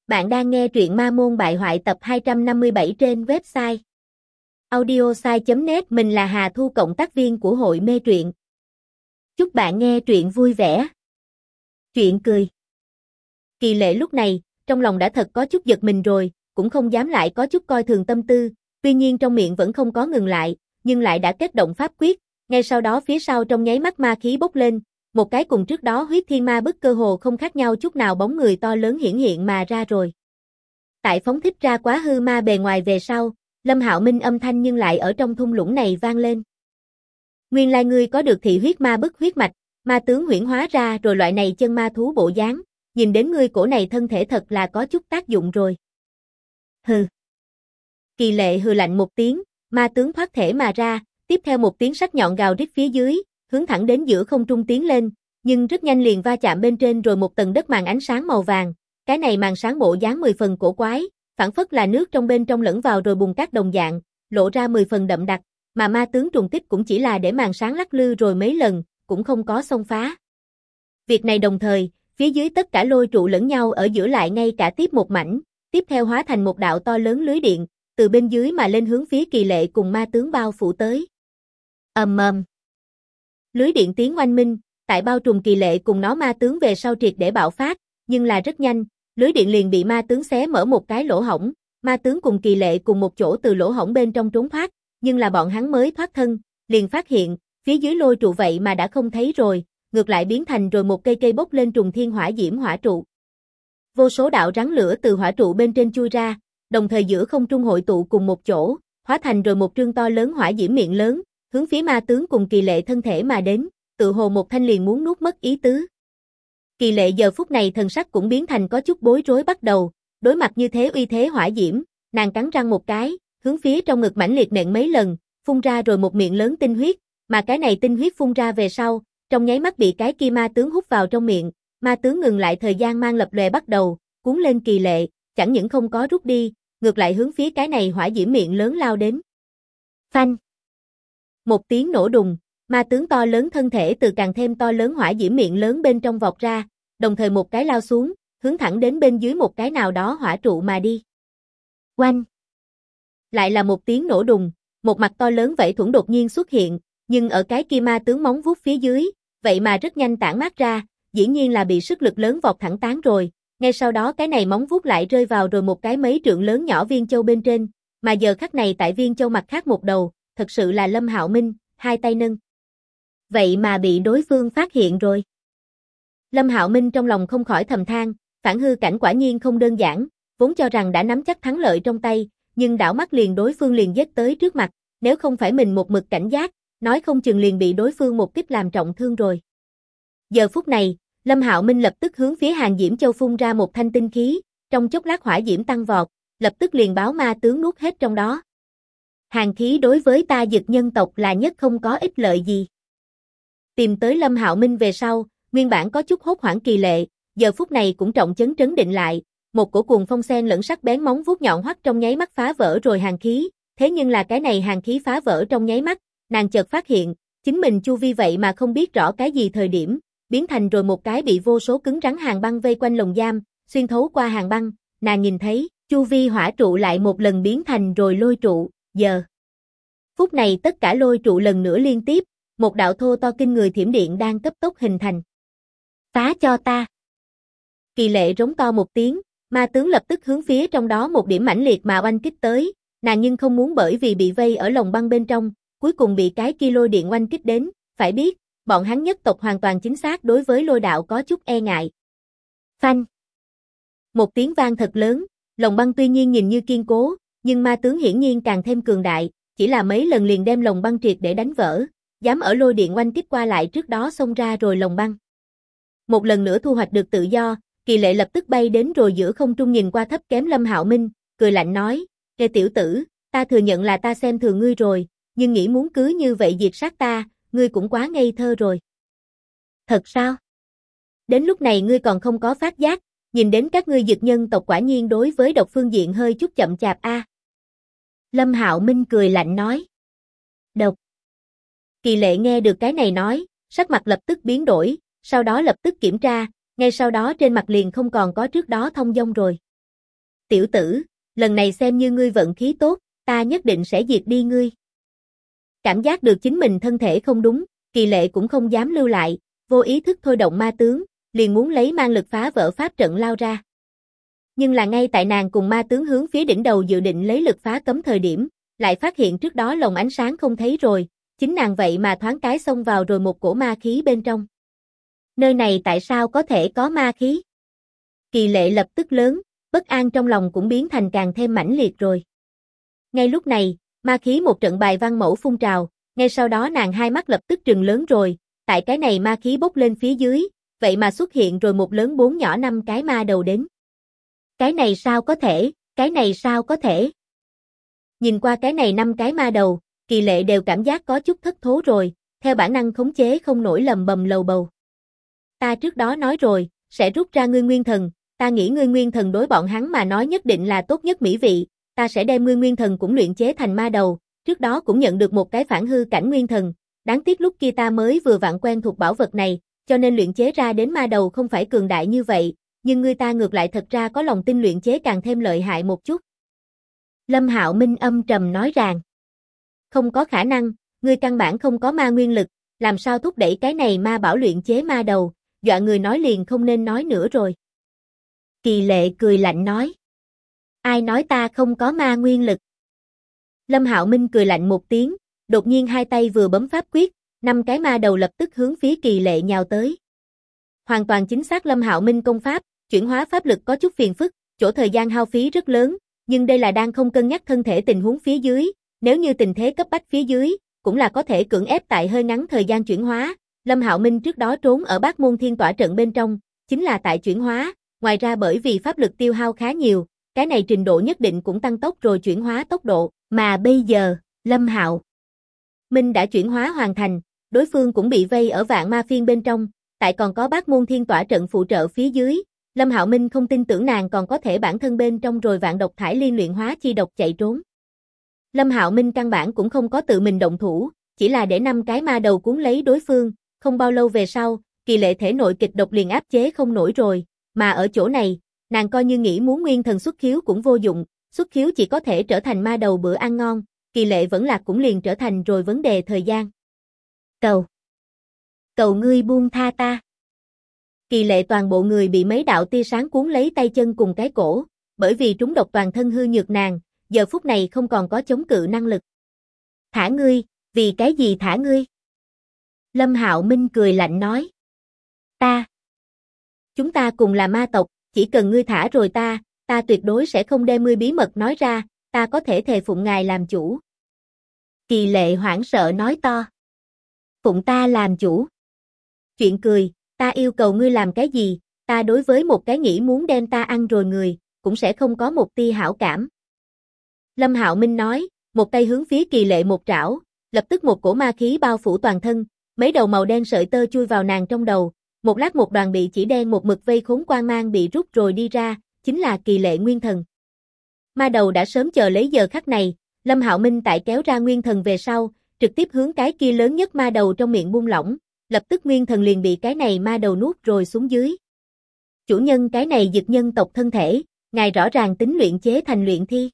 Bạn đang nghe truyện Ma Môn Bại Hoại tập 257 trên website audiosai.net. Mình là Hà Thu, cộng tác viên của hội mê truyện. Chúc bạn nghe truyện vui vẻ. Truyện cười. Kỳ Lệ lúc này, trong lòng đã thật có chút giật mình rồi, cũng không dám lại có chút coi thường tâm tư, tuy nhiên trong miệng vẫn không có ngừng lại, nhưng lại đã kết động pháp quyết, ngay sau đó phía sau trong nháy mắt ma khí bốc lên, một cái cùng trước đó huyết thiên ma bức cơ hồ không khác nhau chút nào, bóng người to lớn hiển hiện mà ra rồi. Tại phóng thích ra quá hư ma bề ngoài về sau, Lâm Hạo Minh âm thanh nhưng lại ở trong thung lũng này vang lên. Nguyên lai ngươi có được thị huyết ma bức huyết mạch, ma tướng huyễn hóa ra rồi, loại này chân ma thú bộ dáng, nhìn đến ngươi cổ này thân thể thật là có chút tác dụng rồi. Hừ. Kỳ Lệ hừ lạnh một tiếng, ma tướng thoát thể mà ra, tiếp theo một tiếng sắc nhọn gào rít phía dưới, hướng thẳng đến giữa không trung tiến lên, nhưng rất nhanh liền va chạm bên trên rồi một tầng đất màn ánh sáng màu vàng. Cái này màn sáng bộ dáng 10 phần cổ quái, phảng phất là nước trong bên trong lẫn vào rồi bùn cát đồng dạng, lộ ra 10 phần đậm đặc, mà ma tướng trùng kích cũng chỉ là để màn sáng lắc lư rồi mấy lần, cũng không có xông phá. Việc này đồng thời, phía dưới tất cả lôi trụ lẫn nhau ở giữa lại ngay cả tiếp một mảnh, tiếp theo hóa thành một đạo to lớn lưới điện, từ bên dưới mà lên hướng phía Kỳ Lệ cùng ma tướng bao phủ tới. Ầm ầm. Lưới điện tiếng oanh minh, tại bao trùm Kỳ Lệ cùng nó ma tướng về sau triệt để bạo phát, nhưng là rất nhanh, lưới điện liền bị ma tướng xé mở một cái lỗ hổng, ma tướng cùng Kỳ Lệ cùng một chỗ từ lỗ hổng bên trong trốn thoát, nhưng là bọn hắn mới thoát thân, liền phát hiện, phía dưới lôi trụ vậy mà đã không thấy rồi, ngược lại biến thành rồi một cây bốc lên trùng thiên hỏa diễm hỏa trụ. Vô số đạo rắn lửa từ hỏa trụ bên trên chui ra, đồng thời giữa không trung hội tụ cùng một chỗ, hóa thành rồi một trương to lớn hỏa diễm miệng lớn, hướng phía ma tướng cùng Kỳ Lệ thân thể mà đến, tự hồ một thanh liền muốn nuốt mất ý tứ. Kỳ Lệ giờ phút này thần sắc cũng biến thành có chút bối rối bắt đầu, đối mặt như thế uy thế hỏa diễm, nàng cắn răng một cái, hướng phía trong ngực mãnh liệt nện mấy lần, phun ra rồi một miệng lớn tinh huyết, mà cái này tinh huyết phun ra về sau, trong nháy mắt bị cái kia ma tướng hút vào trong miệng, ma tướng ngừng lại thời gian mang lập lòe bắt đầu, cuốn lên Kỳ Lệ, chẳng những không có rút đi, ngược lại hướng phía cái này hỏa diễm miệng lớn lao đến. Phanh. Một tiếng nổ đùng, ma tướng to lớn thân thể từ càng thêm to lớn hỏa diễm miệng lớn bên trong vọt ra, đồng thời một cái lao xuống, hướng thẳng đến bên dưới một cái nào đó hỏa trụ mà đi. Oanh! Lại là một tiếng nổ đùng, một mặt to lớn vảy thuẫn đột nhiên xuất hiện, nhưng ở cái kia ma tướng móng vuốt phía dưới, vậy mà rất nhanh tản mát ra, dĩ nhiên là bị sức lực lớn vọt thẳng tán rồi. Ngay sau đó cái này móng vuốt lại rơi vào rồi một cái mấy trượng lớn nhỏ viên châu bên trên, mà giờ khắc này tại viên châu mặt khác một đầu, thật sự là Lâm Hạo Minh, hai tay nâng. Vậy mà bị đối phương phát hiện rồi. Lâm Hạo Minh trong lòng không khỏi thầm than, phản hư cảnh quả nhiên không đơn giản, vốn cho rằng đã nắm chắc thắng lợi trong tay, nhưng đảo mắt liền đối phương liền giết tới trước mặt, nếu không phải mình một mực cảnh giác, nói không chừng liền bị đối phương một kích làm trọng thương rồi. Giờ phút này, Lâm Hạo Minh lập tức hướng phía Hàn Diễm Châu phun ra một thanh tinh khí, trong chốc lát hỏa diễm tăng vọt, lập tức liền báo ma tướng nuốt hết trong đó. Hàn khí đối với ta Dực nhân tộc là nhất không có ích lợi gì. Tìm tới Lâm Hạo Minh về sau, nguyên bản có chút hốt hoảng Kỳ Lệ, giờ phút này cũng trọng chấn trấn định lại, một cổ cuồng phong xen lẫn sắc bén móng vuốt nhọn hoắt trong nháy mắt phá vỡ rồi hàn khí, thế nhưng là cái này hàn khí phá vỡ trong nháy mắt, nàng chợt phát hiện, chính mình chu vi vậy mà không biết rõ cái gì thời điểm, biến thành rồi một cái bị vô số cứng rắn hàng băng vây quanh lồng giam, xuyên thấu qua hàng băng, nàng nhìn thấy, chu vi hỏa trụ lại một lần biến thành rồi lôi trụ, giờ. Phút này tất cả lôi trụ lần nữa liên tiếp, một đạo thô to kinh người thiểm điện đang cấp tốc hình thành. Phá cho ta. Kỳ Lệ rống to một tiếng, ma tướng lập tức hướng phía trong đó một điểm mãnh liệt mà oanh kích tới, nàng nhưng không muốn bởi vì bị vây ở lồng băng bên trong, cuối cùng bị cái kia lôi điện oanh kích đến, phải biết, bọn hắn nhất tộc hoàn toàn chính xác đối với lôi đạo có chút e ngại. Phanh. Một tiếng vang thật lớn, lồng băng tuy nhiên nhìn như kiên cố, nhưng ma tướng hiển nhiên càng thêm cường đại, chỉ là mấy lần liền đem lồng băng triệt để đánh vỡ, dám ở lôi điện oanh kích qua lại trước đó xông ra rồi lồng băng. Một lần nữa thu hoạch được tự do, Kỳ Lệ lập tức bay đến rồi giữa không trung nhìn qua thấp kém Lâm Hạo Minh, cười lạnh nói, "Ê tiểu tử, ta thừa nhận là ta xem thường ngươi rồi, nhưng nghĩ muốn cứ như vậy diệt sát ta, ngươi cũng quá ngây thơ rồi." "Thật sao? Đến lúc này ngươi còn không có phát giác, nhìn đến các ngươi Dực nhân tộc quả nhiên đối với độc phương diện hơi chút chậm chạp a." Lâm Hạo Minh cười lạnh nói. "Độc?" Kỳ Lệ nghe được cái này nói, sắc mặt lập tức biến đổi, sau đó lập tức kiểm tra, ngay sau đó trên mặt liền không còn có trước đó thông dong rồi. Tiểu tử, lần này xem như ngươi vận khí tốt, ta nhất định sẽ diệt đi ngươi. Cảm giác được chính mình thân thể không đúng, Kỳ Lệ cũng không dám lưu lại, vô ý thức thôi động ma tướng, liền muốn lấy mang lực phá vỡ pháp trận lao ra. Nhưng là ngay tại nàng cùng ma tướng hướng phía đỉnh đầu dự định lấy lực phá cấm thời điểm, lại phát hiện trước đó lồng ánh sáng không thấy rồi, chính nàng vậy mà thoáng cái xông vào rồi một cổ ma khí bên trong. Nơi này tại sao có thể có ma khí? Kỳ Lệ lập tức lớn, bất an trong lòng cũng biến thành càng thêm mãnh liệt rồi. Ngay lúc này, ma khí một trận bài văn mẫu phun trào, ngay sau đó nàng hai mắt lập tức trừng lớn rồi, tại cái này ma khí bốc lên phía dưới, vậy mà xuất hiện rồi một lớn bốn nhỏ năm cái ma đầu đến. Cái này sao có thể, cái này sao có thể? Nhìn qua cái này năm cái ma đầu, Kỳ Lệ đều cảm giác có chút thất thố rồi, theo bản năng khống chế không nổi lầm bầm lầu bầu. Ta trước đó nói rồi, sẽ rút ra ngươi nguyên thần, ta nghĩ ngươi nguyên thần đối bọn hắn mà nói nhất định là tốt nhất mỹ vị, ta sẽ đem ngươi nguyên thần cũng luyện chế thành ma đầu, trước đó cũng nhận được một cái phản hư cảnh nguyên thần, đáng tiếc lúc kia ta mới vừa vặn quen thuộc bảo vật này, cho nên luyện chế ra đến ma đầu không phải cường đại như vậy, nhưng ngươi ta ngược lại thật ra có lòng tin luyện chế càng thêm lợi hại một chút. Lâm Hạo Minh âm trầm nói rằng, không có khả năng, ngươi căn bản không có ma nguyên lực, làm sao thúc đẩy cái này ma bảo luyện chế ma đầu, dọa người nói liền không nên nói nữa rồi. Kỳ Lệ cười lạnh nói, ai nói ta không có ma nguyên lực? Lâm Hạo Minh cười lạnh một tiếng, đột nhiên hai tay vừa bấm pháp quyết, năm cái ma đầu lập tức hướng phía Kỳ Lệ nhào tới. Hoàn toàn chính xác Lâm Hạo Minh công pháp, chuyển hóa pháp lực có chút phiền phức, chỗ thời gian hao phí rất lớn, nhưng đây là đang không cân nhắc thân thể tình huống phía dưới, nếu như tình thế cấp bách phía dưới, cũng là có thể cưỡng ép tại hơi ngắn thời gian chuyển hóa. Lâm Hạo Minh trước đó trốn ở Bát Môn Thiên Tỏa trận bên trong, chính là tại chuyển hóa, ngoài ra bởi vì pháp lực tiêu hao khá nhiều, cái này trình độ nhất định cũng tăng tốc rồi chuyển hóa tốc độ, mà bây giờ, Lâm Hạo Minh đã chuyển hóa hoàn thành, đối phương cũng bị vây ở vạn ma phiên bên trong, tại còn có Bát Môn Thiên Tỏa trận phụ trợ phía dưới, Lâm Hạo Minh không tin tưởng nàng còn có thể bản thân bên trong rồi vạn độc thải liên luyện hóa chi độc chạy trốn. Lâm Hạo Minh căn bản cũng không có tự mình động thủ, chỉ là để năm cái ma đầu cuốn lấy đối phương, không bao lâu về sau, Kỳ Lệ thể nội kịch độc liền áp chế không nổi rồi, mà ở chỗ này, nàng coi như nghĩ muốn nguyên thần xuất khiếu cũng vô dụng, xuất khiếu chỉ có thể trở thành ma đầu bữa ăn ngon, Kỳ Lệ vẫn lạc cũng liền trở thành rồi vấn đề thời gian. Cầu ngươi buông tha ta. Kỳ Lệ toàn bộ người bị mấy đạo tia sáng cuốn lấy tay chân cùng cái cổ, bởi vì trúng độc toàn thân hư nhược nàng, giờ phút này không còn có chống cự năng lực. Thả ngươi, vì cái gì thả ngươi? Lâm Hạo Minh cười lạnh nói. Chúng ta cùng là ma tộc, chỉ cần ngươi thả rồi ta tuyệt đối sẽ không đem ngươi bí mật nói ra, ta có thể thề phụng ngài làm chủ. Kỳ Lệ hoảng sợ nói to. Phụng ta làm chủ. Chuyện cười, ta yêu cầu ngươi làm cái gì, ta đối với một cái nghĩ muốn đem ta ăn rồi người, cũng sẽ không có một tia hảo cảm. Lâm Hạo Minh nói, một tay hướng phía Kỳ Lệ một trảo, lập tức một cổ ma khí bao phủ toàn thân, mấy đầu màu đen sợi tơ chui vào nàng trong đầu, một lát một đoàn bị chỉ đen một mực vây khốn quang mang bị rút rồi đi ra, chính là Kỳ Lệ nguyên thần. Ma đầu đã sớm chờ lấy giờ khắc này, Lâm Hạo Minh tại kéo ra nguyên thần về sau, trực tiếp hướng cái kia lớn nhất ma đầu trong miệng buông lỏng, lập tức nguyên thần liền bị cái này ma đầu nuốt rồi xuống dưới. Chủ nhân cái này dực nhân tộc thân thể, ngài rõ ràng tính luyện chế thành luyện thi.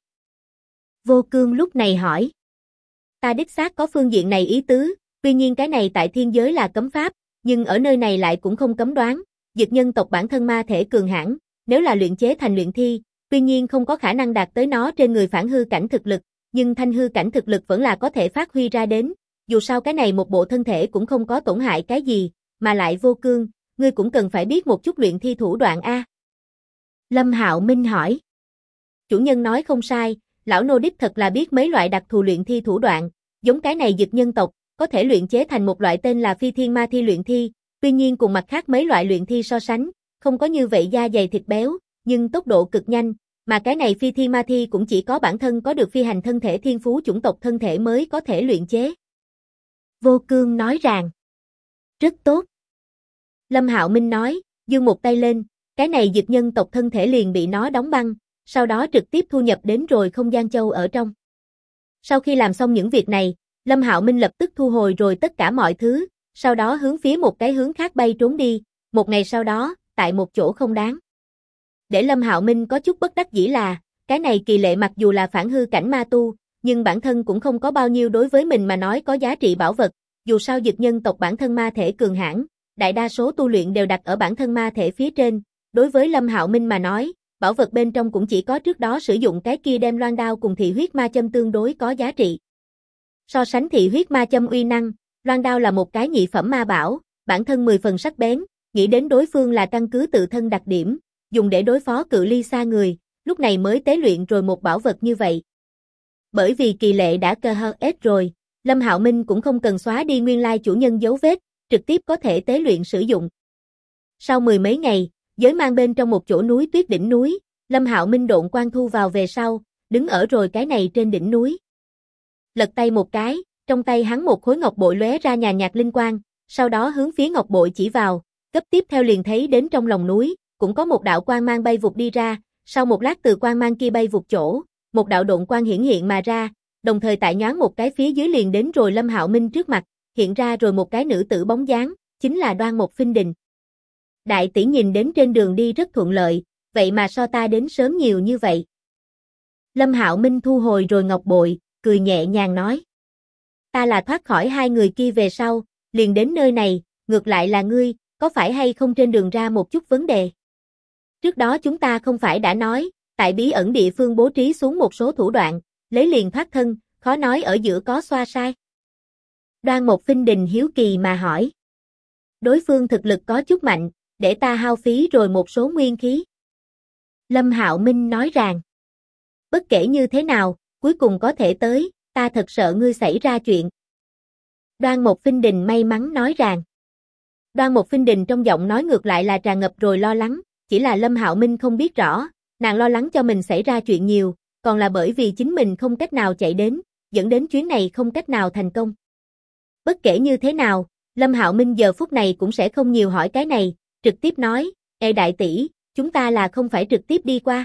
Vô Cương lúc này hỏi. Ta đích xác có phương diện này ý tứ, tuy nhiên cái này tại thiên giới là cấm pháp, nhưng ở nơi này lại cũng không cấm đoán, dực nhân tộc bản thân ma thể cường hãn, nếu là luyện chế thành luyện thi, tuy nhiên không có khả năng đạt tới nó trên người phản hư cảnh thực lực, nhưng thanh hư cảnh thực lực vẫn là có thể phát huy ra đến, dù sao cái này một bộ thân thể cũng không có tổn hại cái gì, mà lại Vô Cương, ngươi cũng cần phải biết một chút luyện thi thủ đoạn a. Lâm Hạo Minh hỏi. Chủ nhân nói không sai, lão nô đích thật là biết mấy loại đặc thù luyện thi thủ đoạn, giống cái này dực nhân tộc, có thể luyện chế thành một loại tên là phi thiên ma thi luyện thi, tuy nhiên cùng mặt khác mấy loại luyện thi so sánh, không có như vậy da dày thịt béo, nhưng tốc độ cực nhanh, mà cái này phi thiên ma thi cũng chỉ có bản thân có được phi hành thân thể thiên phú chủng tộc thân thể mới có thể luyện chế. Vô Cương nói rằng, rất tốt. Lâm Hạo Minh nói, giương một tay lên, cái này dực nhân tộc thân thể liền bị nó đóng băng, sau đó trực tiếp thu nhập đến rồi không gian châu ở trong. Sau khi làm xong những việc này, Lâm Hạo Minh lập tức thu hồi rồi tất cả mọi thứ, sau đó hướng phía một cái hướng khác bay trốn đi, một ngày sau đó, tại một chỗ không đáng Để Lâm Hạo Minh có chút bất đắc dĩ là, cái này Kỳ Lệ mặc dù là phản hư cảnh ma tu, nhưng bản thân cũng không có bao nhiêu đối với mình mà nói có giá trị bảo vật, dù sao Dực nhân tộc bản thân ma thể cường hãn, đại đa số tu luyện đều đặt ở bản thân ma thể phía trên, đối với Lâm Hạo Minh mà nói, bảo vật bên trong cũng chỉ có trước đó sử dụng cái kia đem loan đao cùng thị huyết ma châm tương đối có giá trị. So sánh thị huyết ma châm uy năng, loan đao là một cái nhị phẩm ma bảo, bản thân 10 phần sắc bén, nghĩ đến đối phương là căn cứ tự thân đặc điểm, dùng để đối phó cự ly xa người, lúc này mới tế luyện rồi một bảo vật như vậy. Bởi vì Kỳ Lệ đã cơ hơ ết rồi, Lâm Hạo Minh cũng không cần xóa đi nguyên lai chủ nhân dấu vết, trực tiếp có thể tế luyện sử dụng. Sau 10 mấy ngày, giới mang bên trong một chỗ núi tuyết đỉnh núi, Lâm Hạo Minh độn quang thu vào về sau, đứng ở rồi cái này trên đỉnh núi. Lật tay một cái, trong tay hắn một khối ngọc bội lóe ra nhàn nhạt linh quang, sau đó hướng phía ngọc bội chỉ vào, cấp tiếp theo liền thấy đến trong lòng núi, cũng có một đạo quang mang bay vụt đi ra, sau một lát từ quang mang kia bay vụt chỗ, một đạo độn quang hiển hiện mà ra, đồng thời tại nhoáng một cái phía dưới liền đến rồi Lâm Hạo Minh trước mặt, hiện ra rồi một cái nữ tử bóng dáng, chính là Đoan Mộc Phinh Đình. Đại tỷ nhìn đến trên đường đi rất thuận lợi, vậy mà so ta đến sớm nhiều như vậy. Lâm Hạo Minh thu hồi rồi ngọc bội, cười nhẹ nhàng nói. Ta là thoát khỏi hai người kia về sau, liền đến nơi này, ngược lại là ngươi, có phải hay không trên đường ra một chút vấn đề? Trước đó chúng ta không phải đã nói, tại bí ẩn địa phương bố trí xuống một số thủ đoạn, lấy liền thoát thân, khó nói ở giữa có xoa sai. Đoan Mộc Phinh Đình hiếu kỳ mà hỏi. Đối phương thực lực có chút mạnh, để ta hao phí rồi một số nguyên khí. Lâm Hạo Minh nói rằng. Bất kể như thế nào, cuối cùng có thể tới, ta thật sợ ngươi xảy ra chuyện. Đoan Mộc Phinh Đình may mắn nói rằng. Đoan Mộc Phinh Đình trong giọng nói ngược lại là tràn ngập rồi lo lắng, chỉ là Lâm Hạo Minh không biết rõ, nàng lo lắng cho mình xảy ra chuyện nhiều, còn là bởi vì chính mình không cách nào chạy đến, dẫn đến chuyến này không cách nào thành công. Bất kể như thế nào, Lâm Hạo Minh giờ phút này cũng sẽ không nhiều hỏi cái này, trực tiếp nói, Ê đại tỷ, chúng ta là không phải trực tiếp đi qua.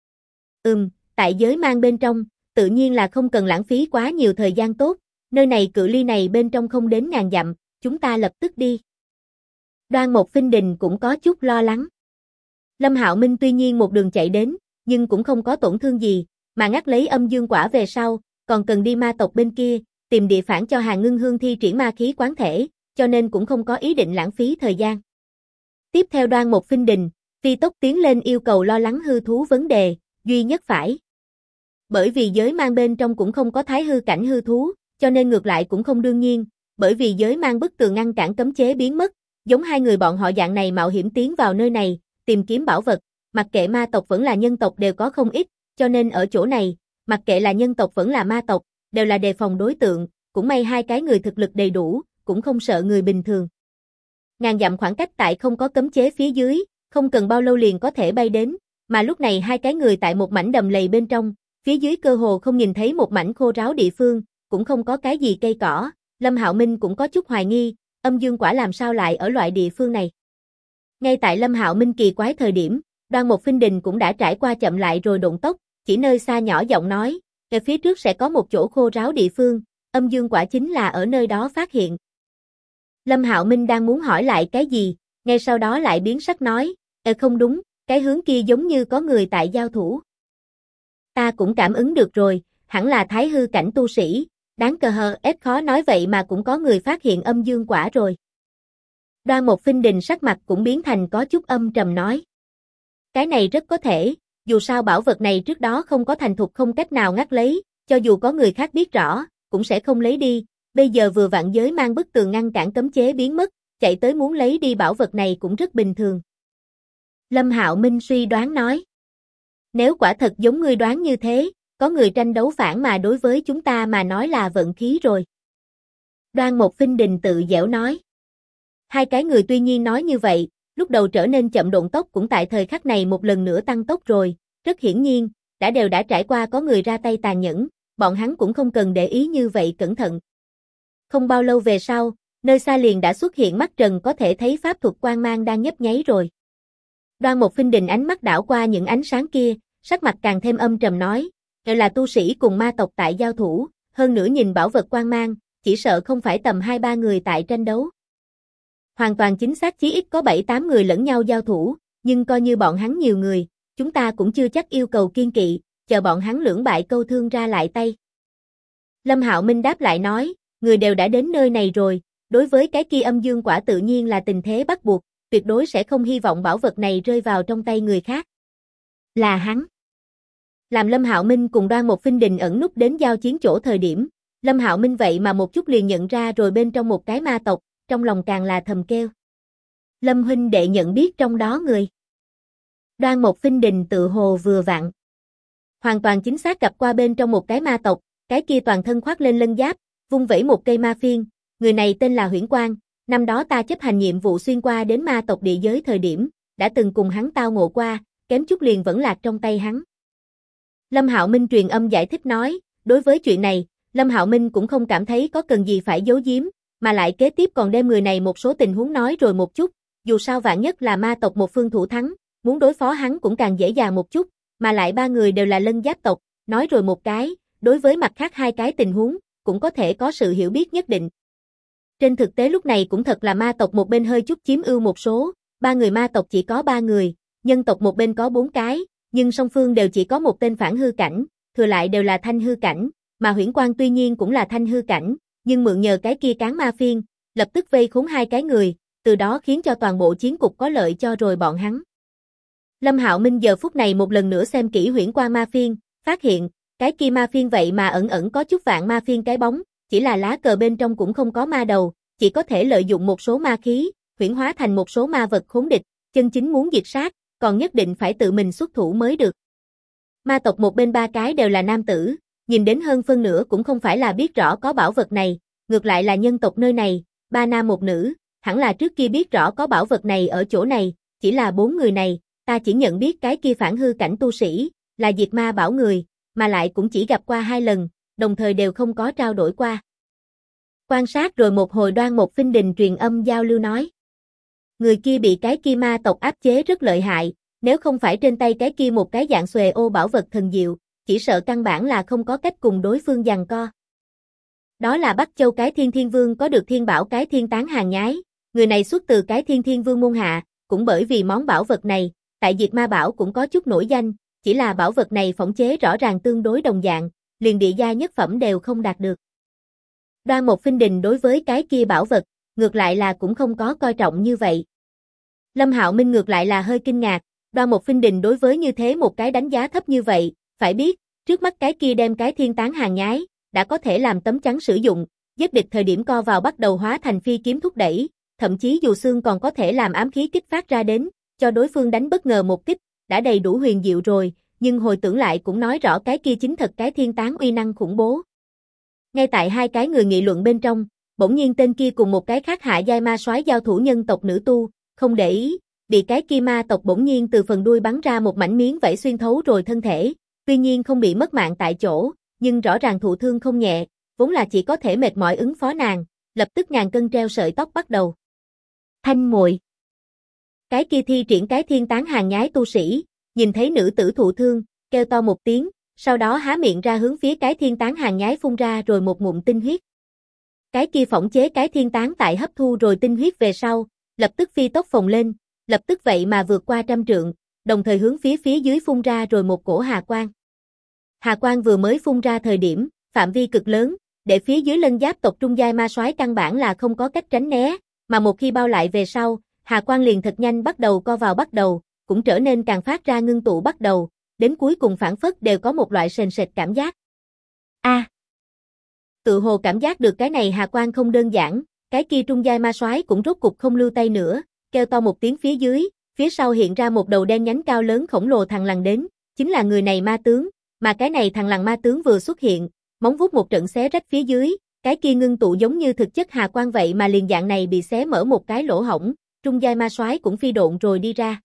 Tại giới mang bên trong, tự nhiên là không cần lãng phí quá nhiều thời gian tốt, nơi này cự ly này bên trong không đến ngàn dặm, chúng ta lập tức đi. Đoan Mộc Phinh Đình cũng có chút lo lắng. Lâm Hạo Minh tuy nhiên một đường chạy đến, nhưng cũng không có tổn thương gì, mà ngắt lấy âm dương quả về sau, còn cần đi ma tộc bên kia, tìm địa phản cho Hàn Ngưng Hương thi triển ma khí quán thể, cho nên cũng không có ý định lãng phí thời gian. Tiếp theo Đoan Mộc Phinh Đình, phi tốc tiến lên yêu cầu lo lắng hư thú vấn đề, duy nhất phải. Bởi vì giới mang bên trong cũng không có thái hư cảnh hư thú, cho nên ngược lại cũng không đương nhiên, bởi vì giới mang bức tường ngăn cản cấm chế biến mất, giống hai người bọn họ dạng này mạo hiểm tiến vào nơi này, tìm kiếm bảo vật, mặc kệ ma tộc vẫn là nhân tộc đều có không ít, cho nên ở chỗ này, mặc kệ là nhân tộc vẫn là ma tộc, đều là đề phòng đối tượng, cũng may hai cái người thực lực đầy đủ, cũng không sợ người bình thường. Ngàn dặm khoảng cách tại không có cấm chế phía dưới, không cần bao lâu liền có thể bay đến, mà lúc này hai cái người tại một mảnh đầm lầy bên trong, phía dưới cơ hồ không nhìn thấy một mảnh khô ráo địa phương, cũng không có cái gì cây cỏ, Lâm Hạo Minh cũng có chút hoài nghi, âm dương quả làm sao lại ở loại địa phương này. Ngay tại Lâm Hạo Minh kỳ quái thời điểm, Đoan Mộc Phinh Đình cũng đã trải qua chậm lại rồi độn tốc, chỉ nơi xa nhỏ giọng nói, ở phía trước sẽ có một chỗ khô ráo địa phương, âm dương quả chính là ở nơi đó phát hiện. Lâm Hạo Minh đang muốn hỏi lại cái gì, ngay sau đó lại biến sắc nói, không đúng, cái hướng kia giống như có người tại giao thủ. Ta cũng cảm ứng được rồi, hẳn là thái hư cảnh tu sĩ, đáng cờ hờ ép khó nói vậy mà cũng có người phát hiện âm dương quả rồi. Đoan Mộc Phinh Đình sắc mặt cũng biến thành có chút âm trầm nói. Cái này rất có thể, dù sao bảo vật này trước đó không có thành thục không cách nào ngắt lấy, cho dù có người khác biết rõ, cũng sẽ không lấy đi, bây giờ vừa vặn giới mang bức tường ngăn cản cấm chế biến mất, chạy tới muốn lấy đi bảo vật này cũng rất bình thường. Lâm Hạo Minh suy đoán nói. Nếu quả thật giống ngươi đoán như thế, có người tranh đấu phản mà đối với chúng ta mà nói là vận khí rồi. Đoan Mộc Phinh Đình tự giễu nói. Hai cái người tuy nhiên nói như vậy, lúc đầu trở nên chậm độn tốc cũng tại thời khắc này một lần nữa tăng tốc rồi, rất hiển nhiên, đã trải qua có người ra tay tàn nhẫn, bọn hắn cũng không cần để ý như vậy cẩn thận. Không bao lâu về sau, nơi xa liền đã xuất hiện mắt trần có thể thấy pháp thuật quang mang đang nhấp nháy rồi. Đoan Mộc Phinh Đình ánh mắt đảo qua những ánh sáng kia, sắc mặt càng thêm âm trầm nói, là tu sĩ cùng ma tộc tại giao thủ, hơn nữa nhìn bảo vật quang mang, chỉ sợ không phải tầm 2-3 người tại tranh đấu. Hoàn toàn chính xác chí ít có 7-8 người lẫn nhau giao thủ, nhưng coi như bọn hắn nhiều người, chúng ta cũng chưa chắc yêu cầu kiên kỵ, chờ bọn hắn lưỡng bại câu thương ra lại tay. Lâm Hạo Minh đáp lại nói, người đều đã đến nơi này rồi, đối với cái kia âm dương quả tự nhiên là tình thế bắt buộc, tuyệt đối sẽ không hy vọng bảo vật này rơi vào trong tay người khác. Là hắn. Làm Lâm Hạo Minh cùng Đoan Mộc Phinh Đình ẩn núp đến giao chiến chỗ thời điểm, Lâm Hạo Minh vậy mà một chút liền nhận ra rồi bên trong một cái ma tộc, trong lòng càng là thầm kêu. Lâm huynh đệ nhận biết trong đó người. Đoan Mộc Phinh Đình tự hồ vừa vặn. Hoàn toàn chính xác gặp qua bên trong một cái ma tộc, cái kia toàn thân khoác lên lân giáp, vung vẩy một cây ma phiên, người này tên là Huyễn Quang, năm đó ta chấp hành nhiệm vụ xuyên qua đến ma tộc địa giới thời điểm, đã từng cùng hắn tao ngộ qua, kém chút liền vẫn lạc trong tay hắn. Lâm Hạo Minh truyền âm giải thích nói, đối với chuyện này, Lâm Hạo Minh cũng không cảm thấy có cần gì phải giấu giếm, mà lại kế tiếp còn đem người này một số tình huống nói rồi một chút, dù sao vạn nhất là ma tộc một phương thủ thắng, muốn đối phó hắn cũng càng dễ dàng một chút, mà lại ba người đều là lân giáp tộc, nói rồi một cái, đối với mặt khác hai cái tình huống, cũng có thể có sự hiểu biết nhất định. Trên thực tế lúc này cũng thật là ma tộc một bên hơi chút chiếm ưu một số, ba người ma tộc chỉ có 3 người, nhân tộc một bên có 4 cái, nhưng song phương đều chỉ có một tên phản hư cảnh, thừa lại đều là thanh hư cảnh, mà Huyễn Quang tuy nhiên cũng là thanh hư cảnh, nhưng mượn nhờ cái kia cán ma phiên, lập tức vây khốn hai cái người, từ đó khiến cho toàn bộ chiến cục có lợi cho rồi bọn hắn. Lâm Hạo Minh giờ phút này một lần nữa xem kỹ Huyễn Quang ma phiên, phát hiện, cái kia ma phiên vậy mà ẩn ẩn có chút vạn ma phiên cái bóng, chỉ là lá cờ bên trong cũng không có ma đầu, chỉ có thể lợi dụng một số ma khí, huyễn hóa thành một số ma vật khốn địch, chân chính muốn diệt sát, còn nhất định phải tự mình xuất thủ mới được. Ma tộc một bên 3 cái đều là nam tử, nhìn đến hơn phân nửa cũng không phải là biết rõ có bảo vật này, ngược lại là nhân tộc nơi này, 3 nam 1 nữ, hẳn là trước kia biết rõ có bảo vật này ở chỗ này, chỉ là 4 người này, ta chỉ nhận biết cái kia phản hư cảnh tu sĩ, là diệt ma bảo người, mà lại cũng chỉ gặp qua 2 lần, đồng thời đều không có trao đổi qua. Quan sát rồi một hồi Đoan Mộc Phinh Đình truyền âm giao lưu nói. Người kia bị cái kia ma tộc áp chế rất lợi hại, nếu không phải trên tay cái kia một cái dạng xuề ô bảo vật thần diệu, chỉ sợ căn bản là không có cách cùng đối phương giằng co. Đó là Bắc Châu cái Thiên Thiên Vương có được thiên bảo cái Thiên Tán hàng nhái, người này xuất từ cái Thiên Thiên Vương môn hạ, cũng bởi vì món bảo vật này, tại Diệt Ma Bảo cũng có chút nổi danh, chỉ là bảo vật này phỏng chế rõ ràng tương đối đồng dạng, liền địa gia nhất phẩm đều không đạt được. Đoan Mộc Phinh Đình đối với cái kia bảo vật, ngược lại là cũng không có coi trọng như vậy. Lâm Hạo Minh ngược lại là hơi kinh ngạc, Đoan Mộc Phinh Đình đối với như thế một cái đánh giá thấp như vậy, phải biết, trước mắt cái kia đem cái Thiên Tán hàng nhái, đã có thể làm tấm chắn sử dụng, giết địch thời điểm co vào bắt đầu hóa thành phi kiếm thúc đẩy, thậm chí dù xương còn có thể làm ám khí kích phát ra đến, cho đối phương đánh bất ngờ một kích, đã đầy đủ huyền diệu rồi, nhưng hồi tưởng lại cũng nói rõ cái kia chính thật cái Thiên Tán uy năng khủng bố. Ngay tại hai cái người nghị luận bên trong, bỗng nhiên tên kia cùng một cái khác hạ giai ma soái giao thủ nhân tộc nữ tu, không để ý, bị cái kia ma tộc bỗng nhiên từ phần đuôi bắn ra một mảnh miếng vảy xuyên thấu rồi thân thể, tuy nhiên không bị mất mạng tại chỗ, nhưng rõ ràng thụ thương không nhẹ, vốn là chỉ có thể mệt mỏi ứng phó nàng, lập tức ngàn cân treo sợi tóc bắt đầu. Thanh muội. Cái kia thi triển cái Thiên Tán hàng nhái tu sĩ, nhìn thấy nữ tử thụ thương, kêu to một tiếng, sau đó há miệng ra hướng phía cái Thiên Tán hàng nhái phun ra rồi một ngụm tinh huyết. Cái kia phỏng chế cái Thiên Tán tại hấp thu rồi tinh huyết về sau, lập tức phi tốc phồng lên, lập tức vậy mà vượt qua 100 trượng, đồng thời hướng phía dưới phun ra rồi một cổ hà quang. Hà quang vừa mới phun ra thời điểm, phạm vi cực lớn, để phía dưới lân giáp tộc trung giai ma soái căn bản là không có cách tránh né, mà một khi bao lại về sau, hà quang liền thật nhanh bắt đầu co vào bắt đầu, cũng trở nên càng phát ra ngưng tụ bắt đầu, đến cuối cùng phản phất đều có một loại sền sệt cảm giác. Tự hồ cảm giác được cái này hà quang không đơn giản, cái kia trung giai ma soái cũng rốt cục không lưu tay nữa, kêu to một tiếng phía dưới, phía sau hiện ra một đầu đen nhánh cao lớn khổng lồ thằn lằn đến, chính là người này ma tướng, mà cái này thằn lằn ma tướng vừa xuất hiện, móng vuốt một trận xé rách phía dưới, cái kia ngưng tụ giống như thực chất hà quang vậy mà liền dạng này bị xé mở một cái lỗ hổng, trung giai ma soái cũng phi độn rồi đi ra.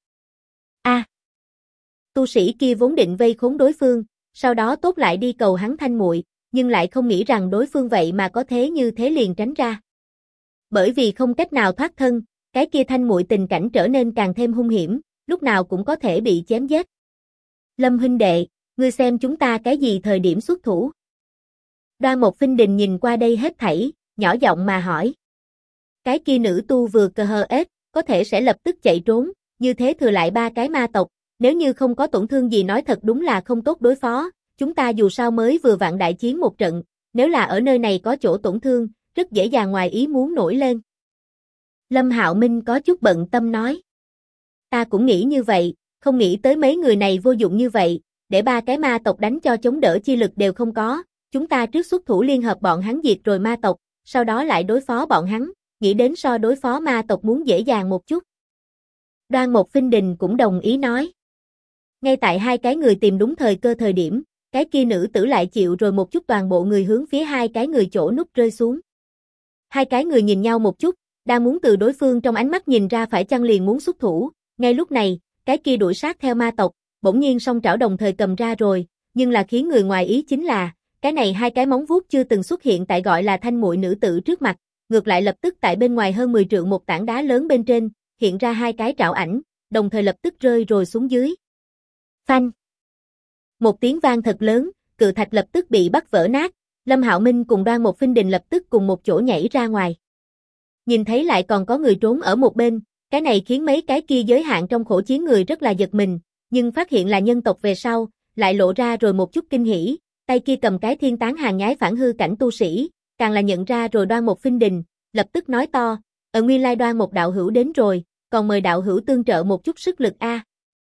Tu sĩ kia vốn định vây khốn đối phương, sau đó tốt lại đi cầu hắn thanh muội, nhưng lại không nghĩ rằng đối phương vậy mà có thế như thế liền tránh ra. Bởi vì không cách nào thoát thân, cái kia thanh muội tình cảnh trở nên càng thêm hung hiểm, lúc nào cũng có thể bị chém giết. Lâm huynh đệ, ngươi xem chúng ta cái gì thời điểm xuất thủ? Đoan Mộc Phinh Đình nhìn qua đây hết thảy, nhỏ giọng mà hỏi. Cái kia nữ tu vừa cơ hơ ết, có thể sẽ lập tức chạy trốn, như thế thừa lại 3 cái ma tộc, Nếu như không có tổn thương gì nói thật đúng là không tốt đối phó, chúng ta dù sao mới vừa vặn đại chiến một trận, nếu là ở nơi này có chỗ tổn thương, rất dễ dàng ngoài ý muốn nổi lên. Lâm Hạo Minh có chút bận tâm nói. Ta cũng nghĩ như vậy, không nghĩ tới mấy người này vô dụng như vậy, để ba cái ma tộc đánh cho chống đỡ chi lực đều không có, chúng ta trước xuất thủ liên hợp bọn hắn diệt rồi ma tộc, sau đó lại đối phó bọn hắn, nghĩ đến so đối phó ma tộc muốn dễ dàng một chút. Đoan Mộc Phinh Đình cũng đồng ý nói. Ngay tại hai cái người tìm đúng thời cơ thời điểm, cái kia nữ tử lại chịu rồi một chút toàn bộ người hướng phía hai cái người chỗ núp rơi xuống. Hai cái người nhìn nhau một chút, đang muốn từ đối phương trong ánh mắt nhìn ra phải chăng liền muốn xuất thủ, ngay lúc này, cái kia đuổi sát theo ma tộc, bỗng nhiên song trảo đồng thời cầm ra rồi, nhưng là khiến người ngoài ý chính là, cái này hai cái móng vuốt chưa từng xuất hiện tại gọi là thanh muội nữ tử trước mặt, ngược lại lập tức tại bên ngoài hơn 10 trượng một tảng đá lớn bên trên, hiện ra hai cái trảo ảnh, đồng thời lập tức rơi rồi xuống dưới. Phanh! Một tiếng vang thật lớn, cự thạch lập tức bị bắt vỡ nát, Lâm Hạo Minh cùng Đoan Mộc Phinh Đình lập tức cùng một chỗ nhảy ra ngoài. Nhìn thấy lại còn có người trốn ở một bên, cái này khiến mấy cái kia giới hạn trong khổ chiến người rất là giật mình, nhưng phát hiện là nhân tộc về sau, lại lộ ra rồi một chút kinh hỉ, tay kia cầm cái thiên tán hàng nhái phản hư cảnh tu sĩ, càng là nhận ra rồi Đoan Mộc Phinh Đình, lập tức nói to, nguyên lai Đoan Mộc đạo hữu đến rồi, còn mời đạo hữu tương trợ một chút sức lực a.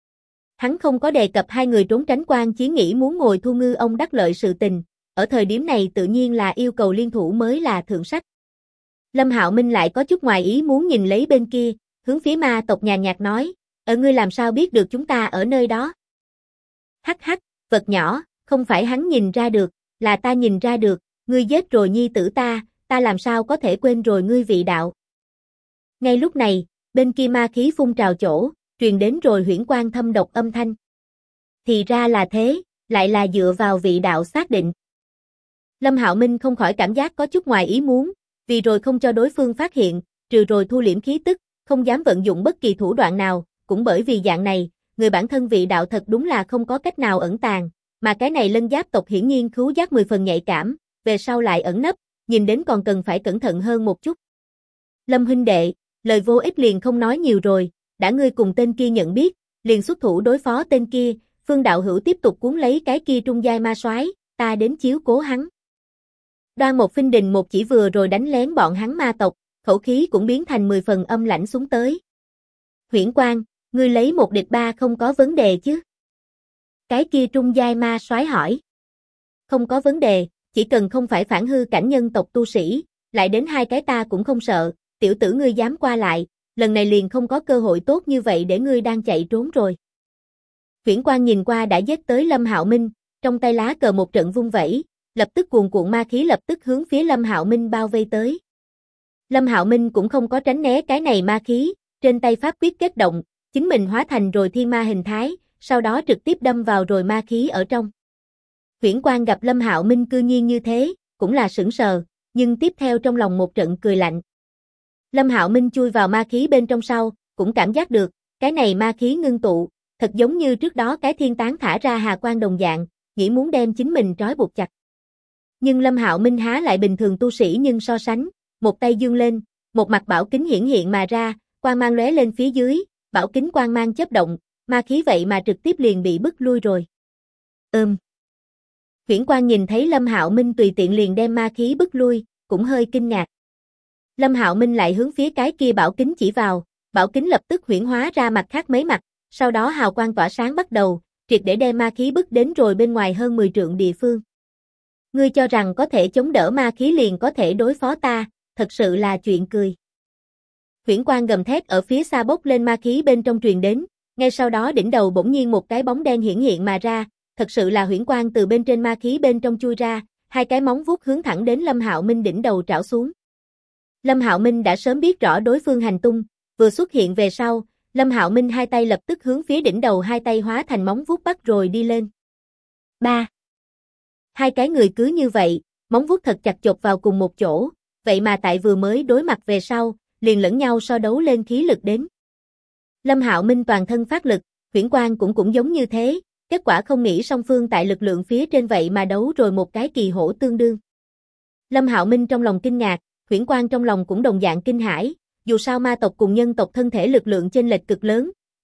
Hắn không có đề cập hai người trốn tránh quan chí nghĩ muốn ngồi thu ngư ông đắc lợi sự tình, ở thời điểm này tự nhiên là yêu cầu liên thủ mới là thượng sách. Lâm Hạo Minh lại có chút ngoài ý muốn nhìn lấy bên kia, hướng phía ma tộc nhàn nhạt nói, ngươi làm sao biết được chúng ta ở nơi đó? Hắc hắc, vật nhỏ, không phải hắn nhìn ra được, là ta nhìn ra được, ngươi giết rồi nhi tử ta làm sao có thể quên rồi ngươi vị đạo. Ngay lúc này, bên kia ma khí phun trào chỗ, truyền đến rồi huyễn quang thâm độc âm thanh. Thì ra là thế, lại là dựa vào vị đạo xác định. Lâm Hạo Minh không khỏi cảm giác có chút ngoài ý muốn, vì rồi không cho đối phương phát hiện, trừ rồi thu liễm khí tức, không dám vận dụng bất kỳ thủ đoạn nào, cũng bởi vì dạng này, người bản thân vị đạo thật đúng là không có cách nào ẩn tàng, mà cái này lân giáp tộc hiển nhiên khứu giác 10 phần nhạy cảm, về sau lại ẩn nấp, nhìn đến còn cần phải cẩn thận hơn một chút. Lâm huynh đệ, lời vô ích liền không nói nhiều rồi, đã ngươi cùng tên kia nhận biết, liền xuất thủ đối phó tên kia, Phương đạo hữu tiếp tục cuốn lấy cái kia trung giai ma soái, ta đến chiếu cố hắn. Đoan Mộc Phinh Đình một chỉ vừa rồi đánh lén bọn hắn ma tộc, khẩu khí cũng biến thành 10 phần âm lãnh xuống tới. Huyễn Quang, ngươi lấy 1 địch 3 không có vấn đề chứ? Cái kia trung giai ma soái hỏi. Không có vấn đề, chỉ cần không phải phản hư cảnh nhân tộc tu sĩ, lại đến hai cái ta cũng không sợ, tiểu tử ngươi dám qua lại, lần này liền không có cơ hội tốt như vậy để ngươi đang chạy trốn rồi. Huyễn Quang nhìn qua đã giết tới Lâm Hạo Minh, trong tay lá cờ một trận vung vẩy, lập tức cuồn cuộn ma khí lập tức hướng phía Lâm Hạo Minh bao vây tới. Lâm Hạo Minh cũng không có tránh né cái này ma khí, trên tay pháp quyết kết động, chính mình hóa thành rồi thiên ma hình thái, sau đó trực tiếp đâm vào rồi ma khí ở trong. Huyễn Quang gặp Lâm Hạo Minh cư nhiên như thế, cũng là sửng sờ, nhưng tiếp theo trong lòng một trận cười lạnh. Lâm Hạo Minh chui vào ma khí bên trong sau, cũng cảm giác được, cái này ma khí ngưng tụ, thật giống như trước đó cái thiên tán thả ra hà quang đồng dạng, nghĩ muốn đem chính mình trói buộc chặt. Nhưng Lâm Hạo Minh há lại bình thường tu sĩ nhưng so sánh, một tay dương lên, một mặt bảo kính hiển hiện mà ra, quang mang lóe lên phía dưới, bảo kính quang mang chớp động, ma khí vậy mà trực tiếp liền bị bức lui rồi. Huyễn Quang nhìn thấy Lâm Hạo Minh tùy tiện liền đem ma khí bức lui, cũng hơi kinh ngạc. Lâm Hạo Minh lại hướng phía cái kia bảo kính chỉ vào, bảo kính lập tức huyễn hóa ra mặt khác mấy mặt, sau đó hào quang tỏa sáng bắt đầu, triệt để đem ma khí bức đến rồi bên ngoài hơn 10 trượng địa phương. Ngươi cho rằng có thể chống đỡ ma khí liền có thể đối phó ta, thật sự là chuyện cười. Huyễn Quang gầm thét ở phía xa bốc lên ma khí bên trong truyền đến, ngay sau đó đỉnh đầu bỗng nhiên một cái bóng đen hiển hiện mà ra, thật sự là Huyễn Quang từ bên trên ma khí bên trong chui ra, hai cái móng vuốt hướng thẳng đến Lâm Hạo Minh đỉnh đầu trảo xuống. Lâm Hạo Minh đã sớm biết rõ đối phương hành tung, vừa xuất hiện về sau, Lâm Hạo Minh hai tay lập tức hướng phía đỉnh đầu hai tay hóa thành móng vuốt bắt rồi đi lên. 3. Hai cái người cứ như vậy, móng vuốt thật chặt chộp vào cùng một chỗ, vậy mà tại vừa mới đối mặt về sau, liền lẫn nhau so đấu lên khí lực đến. Lâm Hạo Minh toàn thân phát lực, Huyễn Quang cũng giống như thế, kết quả không nghĩ song phương tại lực lượng phía trên vậy mà đấu rồi một cái kỳ hổ tương đương. Lâm Hạo Minh trong lòng kinh ngạc, Huyễn Quang trong lòng cũng đồng dạng kinh hãi, dù sao ma tộc cùng nhân tộc thân thể lực lượng chênh lệch cực lớn,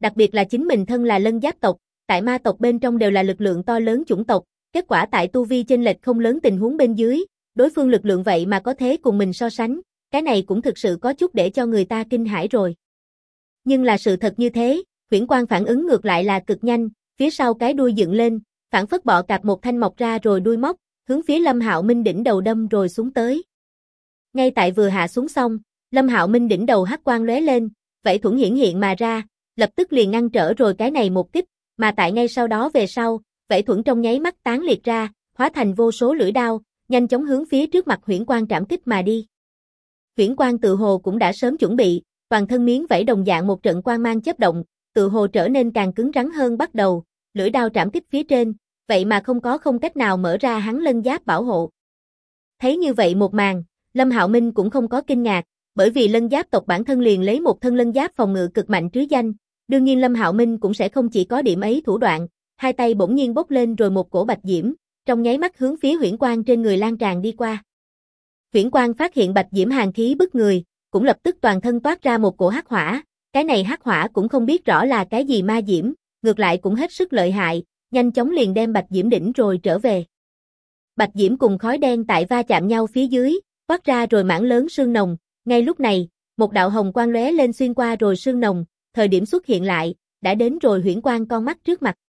đặc biệt là chính mình thân là lân giáp tộc, tại ma tộc bên trong đều là lực lượng to lớn chủng tộc, kết quả tại tu vi chênh lệch không lớn tình huống bên dưới, đối phương lực lượng vậy mà có thế cùng mình so sánh, cái này cũng thực sự có chút để cho người ta kinh hãi rồi. Nhưng là sự thật như thế, Huyễn Quang phản ứng ngược lại là cực nhanh, phía sau cái đuôi dựng lên, phản phất bọ cạp một thanh mọc ra rồi đuôi móc, hướng phía Lâm Hạo Minh đỉnh đầu đâm rồi xuống tới. Ngay tại vừa hạ xuống xong, Lâm Hạo Minh đỉnh đầu hắc quang lóe lên, vảy thuẫn hiển hiện mà ra, lập tức liền ngăn trở rồi cái này một kích, mà tại ngay sau đó về sau, vảy thuẫn trong nháy mắt tán liệt ra, hóa thành vô số lưỡi đao, nhanh chóng hướng phía trước mặt Huyễn Quang trảm kích mà đi. Huyễn Quang tự hồ cũng đã sớm chuẩn bị, toàn thân miếng vảy đồng dạng một trận quang mang chớp động, tự hồ trở nên càng cứng rắn hơn bắt đầu, lưỡi đao trảm kích phía trên, vậy mà không cách nào mở ra hắn lân giáp bảo hộ. Thấy như vậy một màn, Lâm Hạo Minh cũng không có kinh ngạc, bởi vì lân giáp tộc bản thân liền lấy một thân lân giáp phòng ngự cực mạnh trứ danh, đương nhiên Lâm Hạo Minh cũng sẽ không chỉ có điểm ấy thủ đoạn, hai tay bỗng nhiên bốc lên rồi một cổ bạch diễm, trong nháy mắt hướng phía Huyễn Quang trên người lan tràn đi qua. Huyễn Quang phát hiện bạch diễm hàn khí bức người, cũng lập tức toàn thân toát ra một cổ hắc hỏa, cái này hắc hỏa cũng không biết rõ là cái gì ma diễm, ngược lại cũng hết sức lợi hại, nhanh chóng liền đem bạch diễm đỉnh rồi trở về. Bạch diễm cùng khói đen tại va chạm nhau phía dưới, toát ra rồi mảng lớn sương nồng, ngay lúc này, một đạo hồng quang lóe lên xuyên qua rồi sương nồng, thời điểm xuất hiện lại, đã đến rồi Huyễn Quang con mắt trước mặt.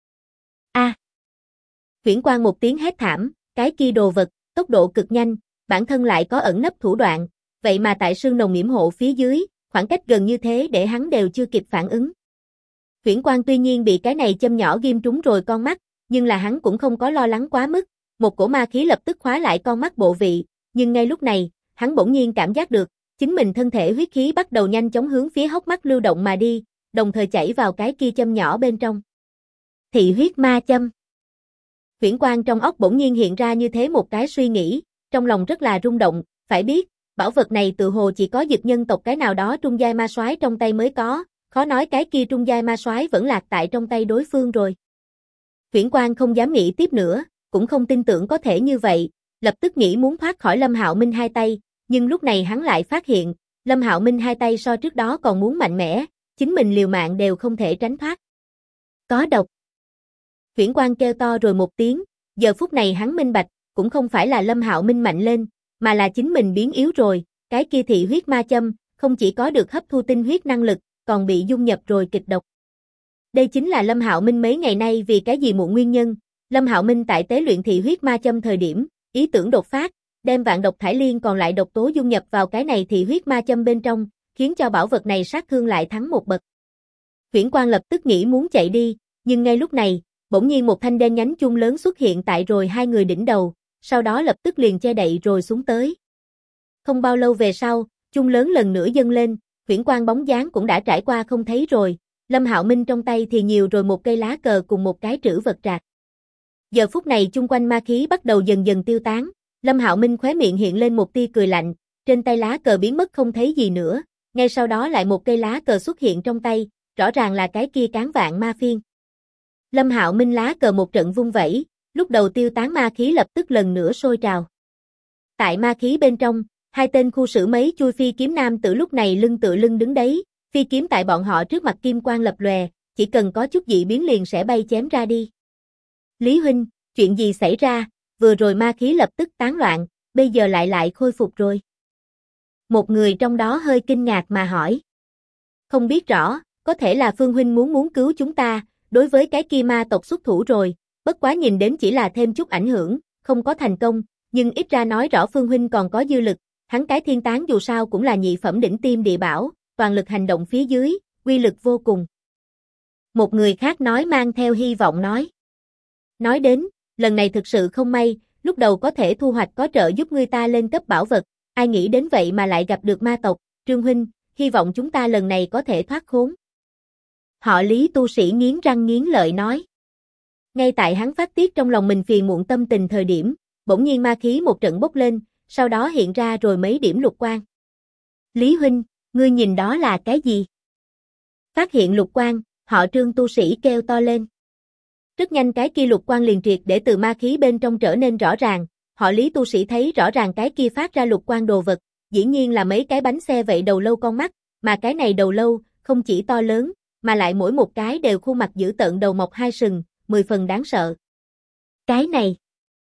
A! Huyễn Quang một tiếng hét thảm, cái kia đồ vật, tốc độ cực nhanh, bản thân lại có ẩn nấp thủ đoạn, vậy mà tại sương nồng yểm hộ phía dưới, khoảng cách gần như thế để hắn đều chưa kịp phản ứng. Huyễn Quang tuy nhiên bị cái này châm nhỏ ghim trúng rồi con mắt, nhưng là hắn cũng không có lo lắng quá mức, một cổ ma khí lập tức khóa lại con mắt bộ vị, nhưng ngay lúc này, hắn bỗng nhiên cảm giác được, chính mình thân thể huyết khí bắt đầu nhanh chóng hướng phía hốc mắt lưu động mà đi, đồng thời chảy vào cái kia châm nhỏ bên trong. Thị huyết ma châm. Huyễn Quang trong óc bỗng nhiên hiện ra như thế một cái suy nghĩ, trong lòng rất là rung động, phải biết, bảo vật này tự hồ chỉ có Dực nhân tộc cái nào đó trung giai ma soái trong tay mới có, khó nói cái kia trung giai ma soái vẫn lạc tại trong tay đối phương rồi. Huyễn Quang không dám nghĩ tiếp nữa, cũng không tin tưởng có thể như vậy, lập tức nghĩ muốn thoát khỏi Lâm Hạo Minh hai tay, nhưng lúc này hắn lại phát hiện, Lâm Hạo Minh hai tay so trước đó còn muốn mạnh mẽ, chính mình liều mạng đều không thể tránh thoát. Có độc. Huyễn Quang kêu to rồi một tiếng, giờ phút này hắn minh bạch, cũng không phải là Lâm Hạo Minh mạnh lên, mà là chính mình biến yếu rồi, cái kia thị huyết ma châm, không chỉ có được hấp thu tinh huyết năng lực, còn bị dung nhập rồi kịch độc. Đây chính là Lâm Hạo Minh mấy ngày nay vì cái gì muộn nguyên nhân, Lâm Hạo Minh tại tế luyện thị huyết ma châm thời điểm, ý tưởng đột phát, đem vạn độc thải liên còn lại độc tố dung nhập vào cái này thị huyết ma châm bên trong, khiến cho bảo vật này sát thương lại thắng một bậc. Huyễn Quang lập tức nghĩ muốn chạy đi, nhưng ngay lúc này, bỗng nhiên một thanh đen nhánh chung lớn xuất hiện tại rồi hai người đỉnh đầu, sau đó lập tức liền che đậy rồi xuống tới. Không bao lâu về sau, chung lớn lần nữa dâng lên, Huyễn Quang bóng dáng cũng đã trải qua không thấy rồi, Lâm Hạo Minh trong tay thì nhiều rồi một cây lá cờ cùng một cái trữ vật trạc. Giờ phút này chung quanh ma khí bắt đầu dần dần tiêu tán, Lâm Hạo Minh khóe miệng hiện lên một tia cười lạnh, trên tay lá cờ biến mất không thấy gì nữa, ngay sau đó lại một cây lá cờ xuất hiện trong tay, rõ ràng là cái kia cán vạn ma phiên. Lâm Hạo Minh lá cờ một trận vung vẩy, lúc đầu tiêu tán ma khí lập tức lần nữa sôi trào. Tại ma khí bên trong, hai tên khu xử mấy chui phi kiếm nam tử lúc này lưng tựa lưng đứng đấy, phi kiếm tại bọn họ trước mặt kim quang lập lòe, chỉ cần có chút dị biến liền sẽ bay chém ra đi. Lý huynh, chuyện gì xảy ra, vừa rồi ma khí lập tức tán loạn, bây giờ lại khôi phục rồi. Một người trong đó hơi kinh ngạc mà hỏi. Không biết rõ, có thể là Phương huynh muốn cứu chúng ta, đối với cái kia ma tộc xuất thủ rồi, bất quá nhìn đến chỉ là thêm chút ảnh hưởng, không có thành công, nhưng ít ra nói rõ Phương huynh còn có dư lực, hắn cái thiên tán dù sao cũng là nhị phẩm đỉnh tiêm địa bảo, toàn lực hành động phía dưới, uy lực vô cùng. Một người khác nói mang theo hy vọng nói. Nói đến, lần này thực sự không may, lúc đầu có thể thu hoạch có trợ giúp người ta lên cấp bảo vật, ai nghĩ đến vậy mà lại gặp được ma tộc, Trương huynh, hy vọng chúng ta lần này có thể thoát khốn. Họ Lý tu sĩ nghiến răng nghiến lợi nói. Ngay tại hắn phát tiết trong lòng mình phiền muộn tâm tình thời điểm, bỗng nhiên ma khí một trận bốc lên, sau đó hiện ra rồi mấy điểm lục quang. Lý huynh, ngươi nhìn đó là cái gì? Phát hiện lục quang, họ Trương tu sĩ kêu to lên. Rất nhanh cái kia lục quang liền triệt để từ ma khí bên trong trở nên rõ ràng, họ Lý tu sĩ thấy rõ ràng cái kia phát ra lục quang đồ vật, dĩ nhiên là mấy cái bánh xe vậy đầu lâu con mắt, mà cái này đầu lâu, không chỉ to lớn, mà lại mỗi một cái đều khuôn mặt dữ tợn đầu mọc hai sừng, 10 phần đáng sợ. Cái này,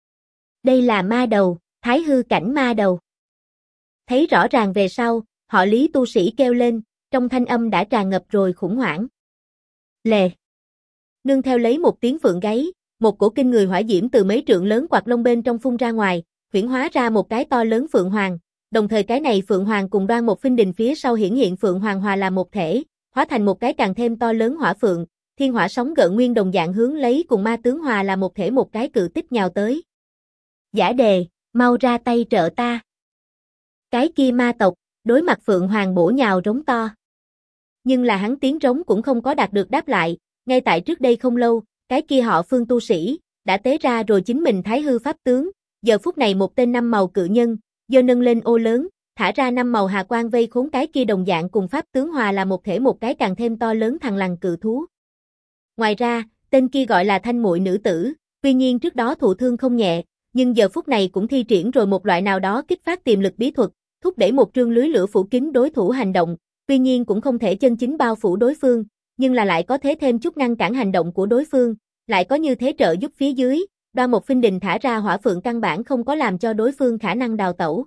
đây là ma đầu, thái hư cảnh ma đầu. Thấy rõ ràng về sau, họ Lý tu sĩ kêu lên, trong thanh âm đã tràn ngập rồi khủng hoảng. Lề. Nương theo lấy một tiếng phượng gáy, một cổ kinh người hỏa diễm từ mấy trượng lớn quạt lông bên trong phun ra ngoài, huyễn hóa ra một cái to lớn phượng hoàng, đồng thời cái này phượng hoàng cùng Đoan Mộc Phinh Đình phía sau hiển hiện phượng hoàng hòa làm một thể, hóa thành một cái càng thêm to lớn hỏa phượng, thiên hỏa sóng gợn nguyên đồng dạng hướng lấy cùng ma tướng hòa là một thể một cái cự tích nhào tới. Giả Đề, mau ra tay trợ ta. Cái kia ma tộc, đối mặt phượng hoàng bổ nhào rống to. Nhưng là hắn tiếng rống cũng không có đạt được đáp lại, ngay tại trước đây không lâu, cái kia họ Phương tu sĩ, đã tế ra rồi chính mình thái hư pháp tướng, giờ phút này một tên năm màu cự nhân, giơ nâng lên ô lớn, thả ra năm màu hà quang vây khốn cái kia đồng dạng cùng pháp tướng hòa là một thể một cái càng thêm to lớn thằn lằn cự thú. Ngoài ra, tên kia gọi là thanh muội nữ tử, tuy nhiên trước đó thụ thương không nhẹ, nhưng giờ phút này cũng thi triển rồi một loại nào đó kích phát tiềm lực bí thuật, thúc đẩy một trương lưới lửa phủ kín đối thủ hành động, tuy nhiên cũng không thể chân chính bao phủ đối phương, nhưng là lại có thế thêm chút ngăn cản hành động của đối phương, lại có như thế trợ giúp phía dưới, Đoan Mộc Phinh Đình thả ra hỏa phượng căn bản không có làm cho đối phương khả năng đào tẩu.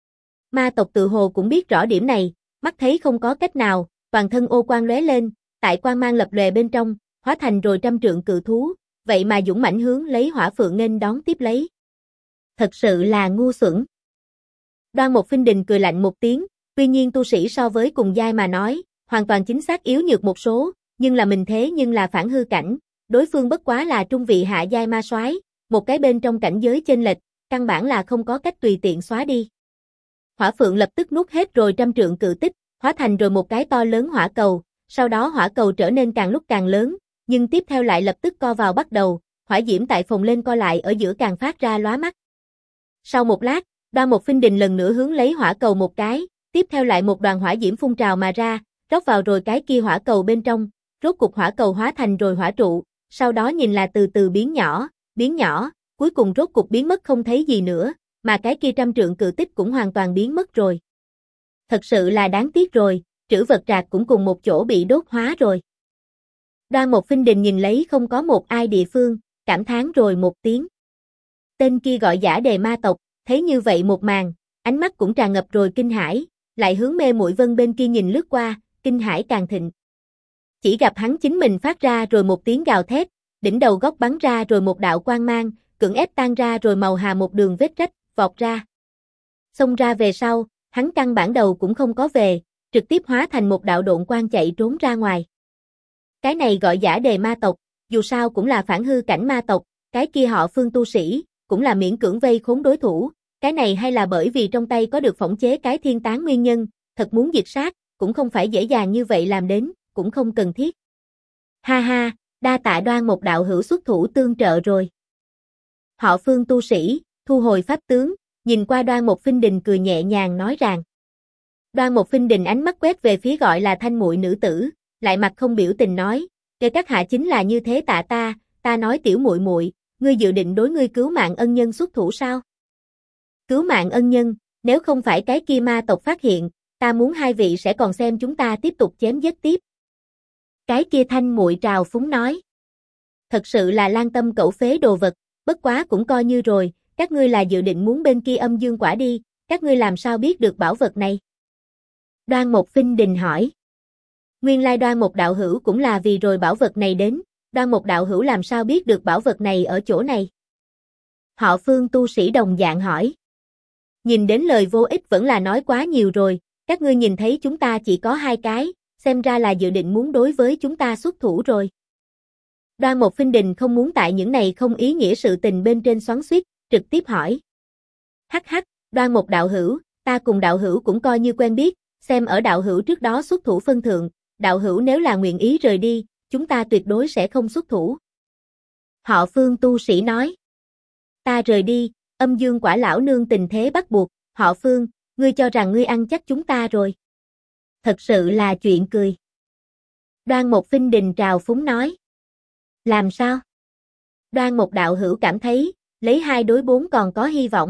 Ma tộc tự hồ cũng biết rõ điểm này, mắt thấy không có cách nào, toàn thân ô quang lóe lên, tại quang mang lập lòe bên trong, hóa thành rồi trăm trượng cự thú, vậy mà dũng mãnh hướng lấy hỏa phượng nghênh đón tiếp lấy. Thật sự là ngu xuẩn. Đoan Mộc Phinh Đình cười lạnh một tiếng, tuy nhiên tu sĩ so với cùng giai mà nói, hoàn toàn chính xác yếu nhược một số, nhưng là mình thế nhưng là phản hư cảnh, đối phương bất quá là trung vị hạ giai ma soái, một cái bên trong cảnh giới chênh lệch, căn bản là không có cách tùy tiện xóa đi. Hỏa phượng lập tức nuốt hết rồi trăm trượng cự tích, hóa thành rồi một cái to lớn hỏa cầu, sau đó hỏa cầu trở nên càng lúc càng lớn, nhưng tiếp theo lại lập tức co vào bắt đầu, hỏa diễm tại phồng lên co lại ở giữa càng phát ra lóa mắt. Sau một lát, Đoan Mộc Phinh Đình lần nữa hướng lấy hỏa cầu một cái, tiếp theo lại một đoàn hỏa diễm phun trào mà ra, rót vào rồi cái kia hỏa cầu bên trong, rốt cục hỏa cầu hóa thành rồi hỏa trụ, sau đó nhìn là từ từ biến nhỏ, cuối cùng rốt cục biến mất không thấy gì nữa, mà cái kia trăm trượng cự tích cũng hoàn toàn biến mất rồi. Thật sự là đáng tiếc rồi, trữ vật trạc cũng cùng một chỗ bị đốt hóa rồi. Đoan Mộc Phinh Đình nhìn lấy không có một ai địa phương, cảm thán rồi một tiếng. Tên kia gọi Giả Đề ma tộc, thấy như vậy một màn, ánh mắt cũng tràn ngập rồi kinh hãi, lại hướng Mê Muội Vân bên kia nhìn lướt qua, kinh hãi càng thịnh. Chỉ gặp hắn chính mình phát ra rồi một tiếng gào thét, đỉnh đầu góc bắn ra rồi một đạo quang mang, cưỡng ép tan ra rồi màu hà một đường vết rách, vọt ra. Xông ra về sau, hắn căn bản đầu cũng không có về, trực tiếp hóa thành một đạo độn quang chạy trốn ra ngoài. Cái này gọi Giả Đề ma tộc, dù sao cũng là phản hư cảnh ma tộc, cái kia họ Phương tu sĩ, cũng là miễn cưỡng vây khốn đối thủ, cái này hay là bởi vì trong tay có được phỏng chế cái thiên tán nguyên nhân, thật muốn diệt sát, cũng không phải dễ dàng như vậy làm đến, cũng không cần thiết. Ha ha, đa tạ Đoan một đạo hữu xuất thủ tương trợ rồi. Họ Phương tu sĩ, thu hồi pháp tướng, nhìn qua Đoan Mộc Phinh Đình cười nhẹ nhàng nói rằng. Đoan Mộc Phinh Đình ánh mắt quét về phía gọi là thanh muội nữ tử, lại mặt không biểu tình nói, kể các hạ chính là như thế tạ ta nói tiểu muội muội, ngươi dự định đối ngươi cứu mạng ân nhân xuất thủ sao? Cứu mạng ân nhân, nếu không phải cái kia ma tộc phát hiện, ta muốn hai vị sẽ còn xem chúng ta tiếp tục chém giết tiếp. Cái kia thanh muội trào phúng nói. Thật sự là lang tâm cẩu phế đồ vật, bất quá cũng coi như rồi, các ngươi là dự định muốn bên kia âm dương quả đi, các ngươi làm sao biết được bảo vật này? Đoan Mộc Phinh Đình hỏi. Nguyên lai Đoan Mộc đạo hữu cũng là vì rồi bảo vật này đến, Đoan Mộc đạo hữu làm sao biết được bảo vật này ở chỗ này? Họ Phương tu sĩ đồng dạng hỏi. Nhìn đến lời vô ích vẫn là nói quá nhiều rồi, các ngươi nhìn thấy chúng ta chỉ có hai cái, xem ra là dự định muốn đối với chúng ta xuất thủ rồi. Đoan Mộc Phinh Đình không muốn tại những này không ý nghĩa sự tình bên trên xoắn xuýt, trực tiếp hỏi. Hắc hắc, Đoan Mộc đạo hữu, ta cùng đạo hữu cũng coi như quen biết, xem ở đạo hữu trước đó xuất thủ phân thượng, đạo hữu nếu là nguyện ý rời đi, chúng ta tuyệt đối sẽ không xuất thủ. Họ Phương tu sĩ nói. Ta rời đi, âm dương quả lão nương tình thế bắt buộc, họ Phương, ngươi cho rằng ngươi ăn chắc chúng ta rồi. Thật sự là chuyện cười. Đoan Mộc Phinh Đình trào phúng nói. Làm sao? Đoan Mộc đạo hữu cảm thấy, lấy 2 đối 4 còn có hy vọng.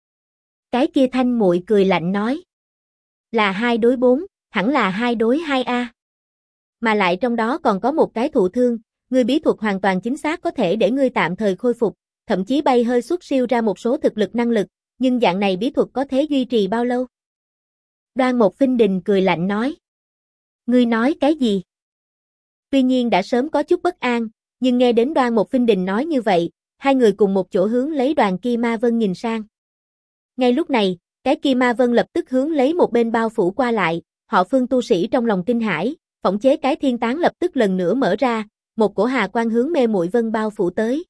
Cái kia thanh muội cười lạnh nói. Là 2 đối 4, hẳn là 2 đối 2A. Mà lại trong đó còn có một cái thụ thương, ngươi bí thuật hoàn toàn chính xác có thể để ngươi tạm thời khôi phục, thậm chí bay hơi xuất siêu ra một số thực lực năng lực, nhưng dạng này bí thuật có thể duy trì bao lâu? Đoan Mộc Phinh Đình cười lạnh nói. Ngươi nói cái gì? Tuy nhiên đã sớm có chút bất an, nhưng nghe đến Đoan Mộc Phinh Đình nói như vậy, hai người cùng một chỗ hướng lấy đoàn Kim Ma Vân nhìn sang. Ngay lúc này, cái Kim Ma Vân lập tức hướng lấy một bên bao phủ qua lại, họ Phương tu sĩ trong lòng kinh hãi, phỏng chế cái thiên tán lập tức lần nữa mở ra, một cổ hà quang hướng mê muội vân bao phủ tới.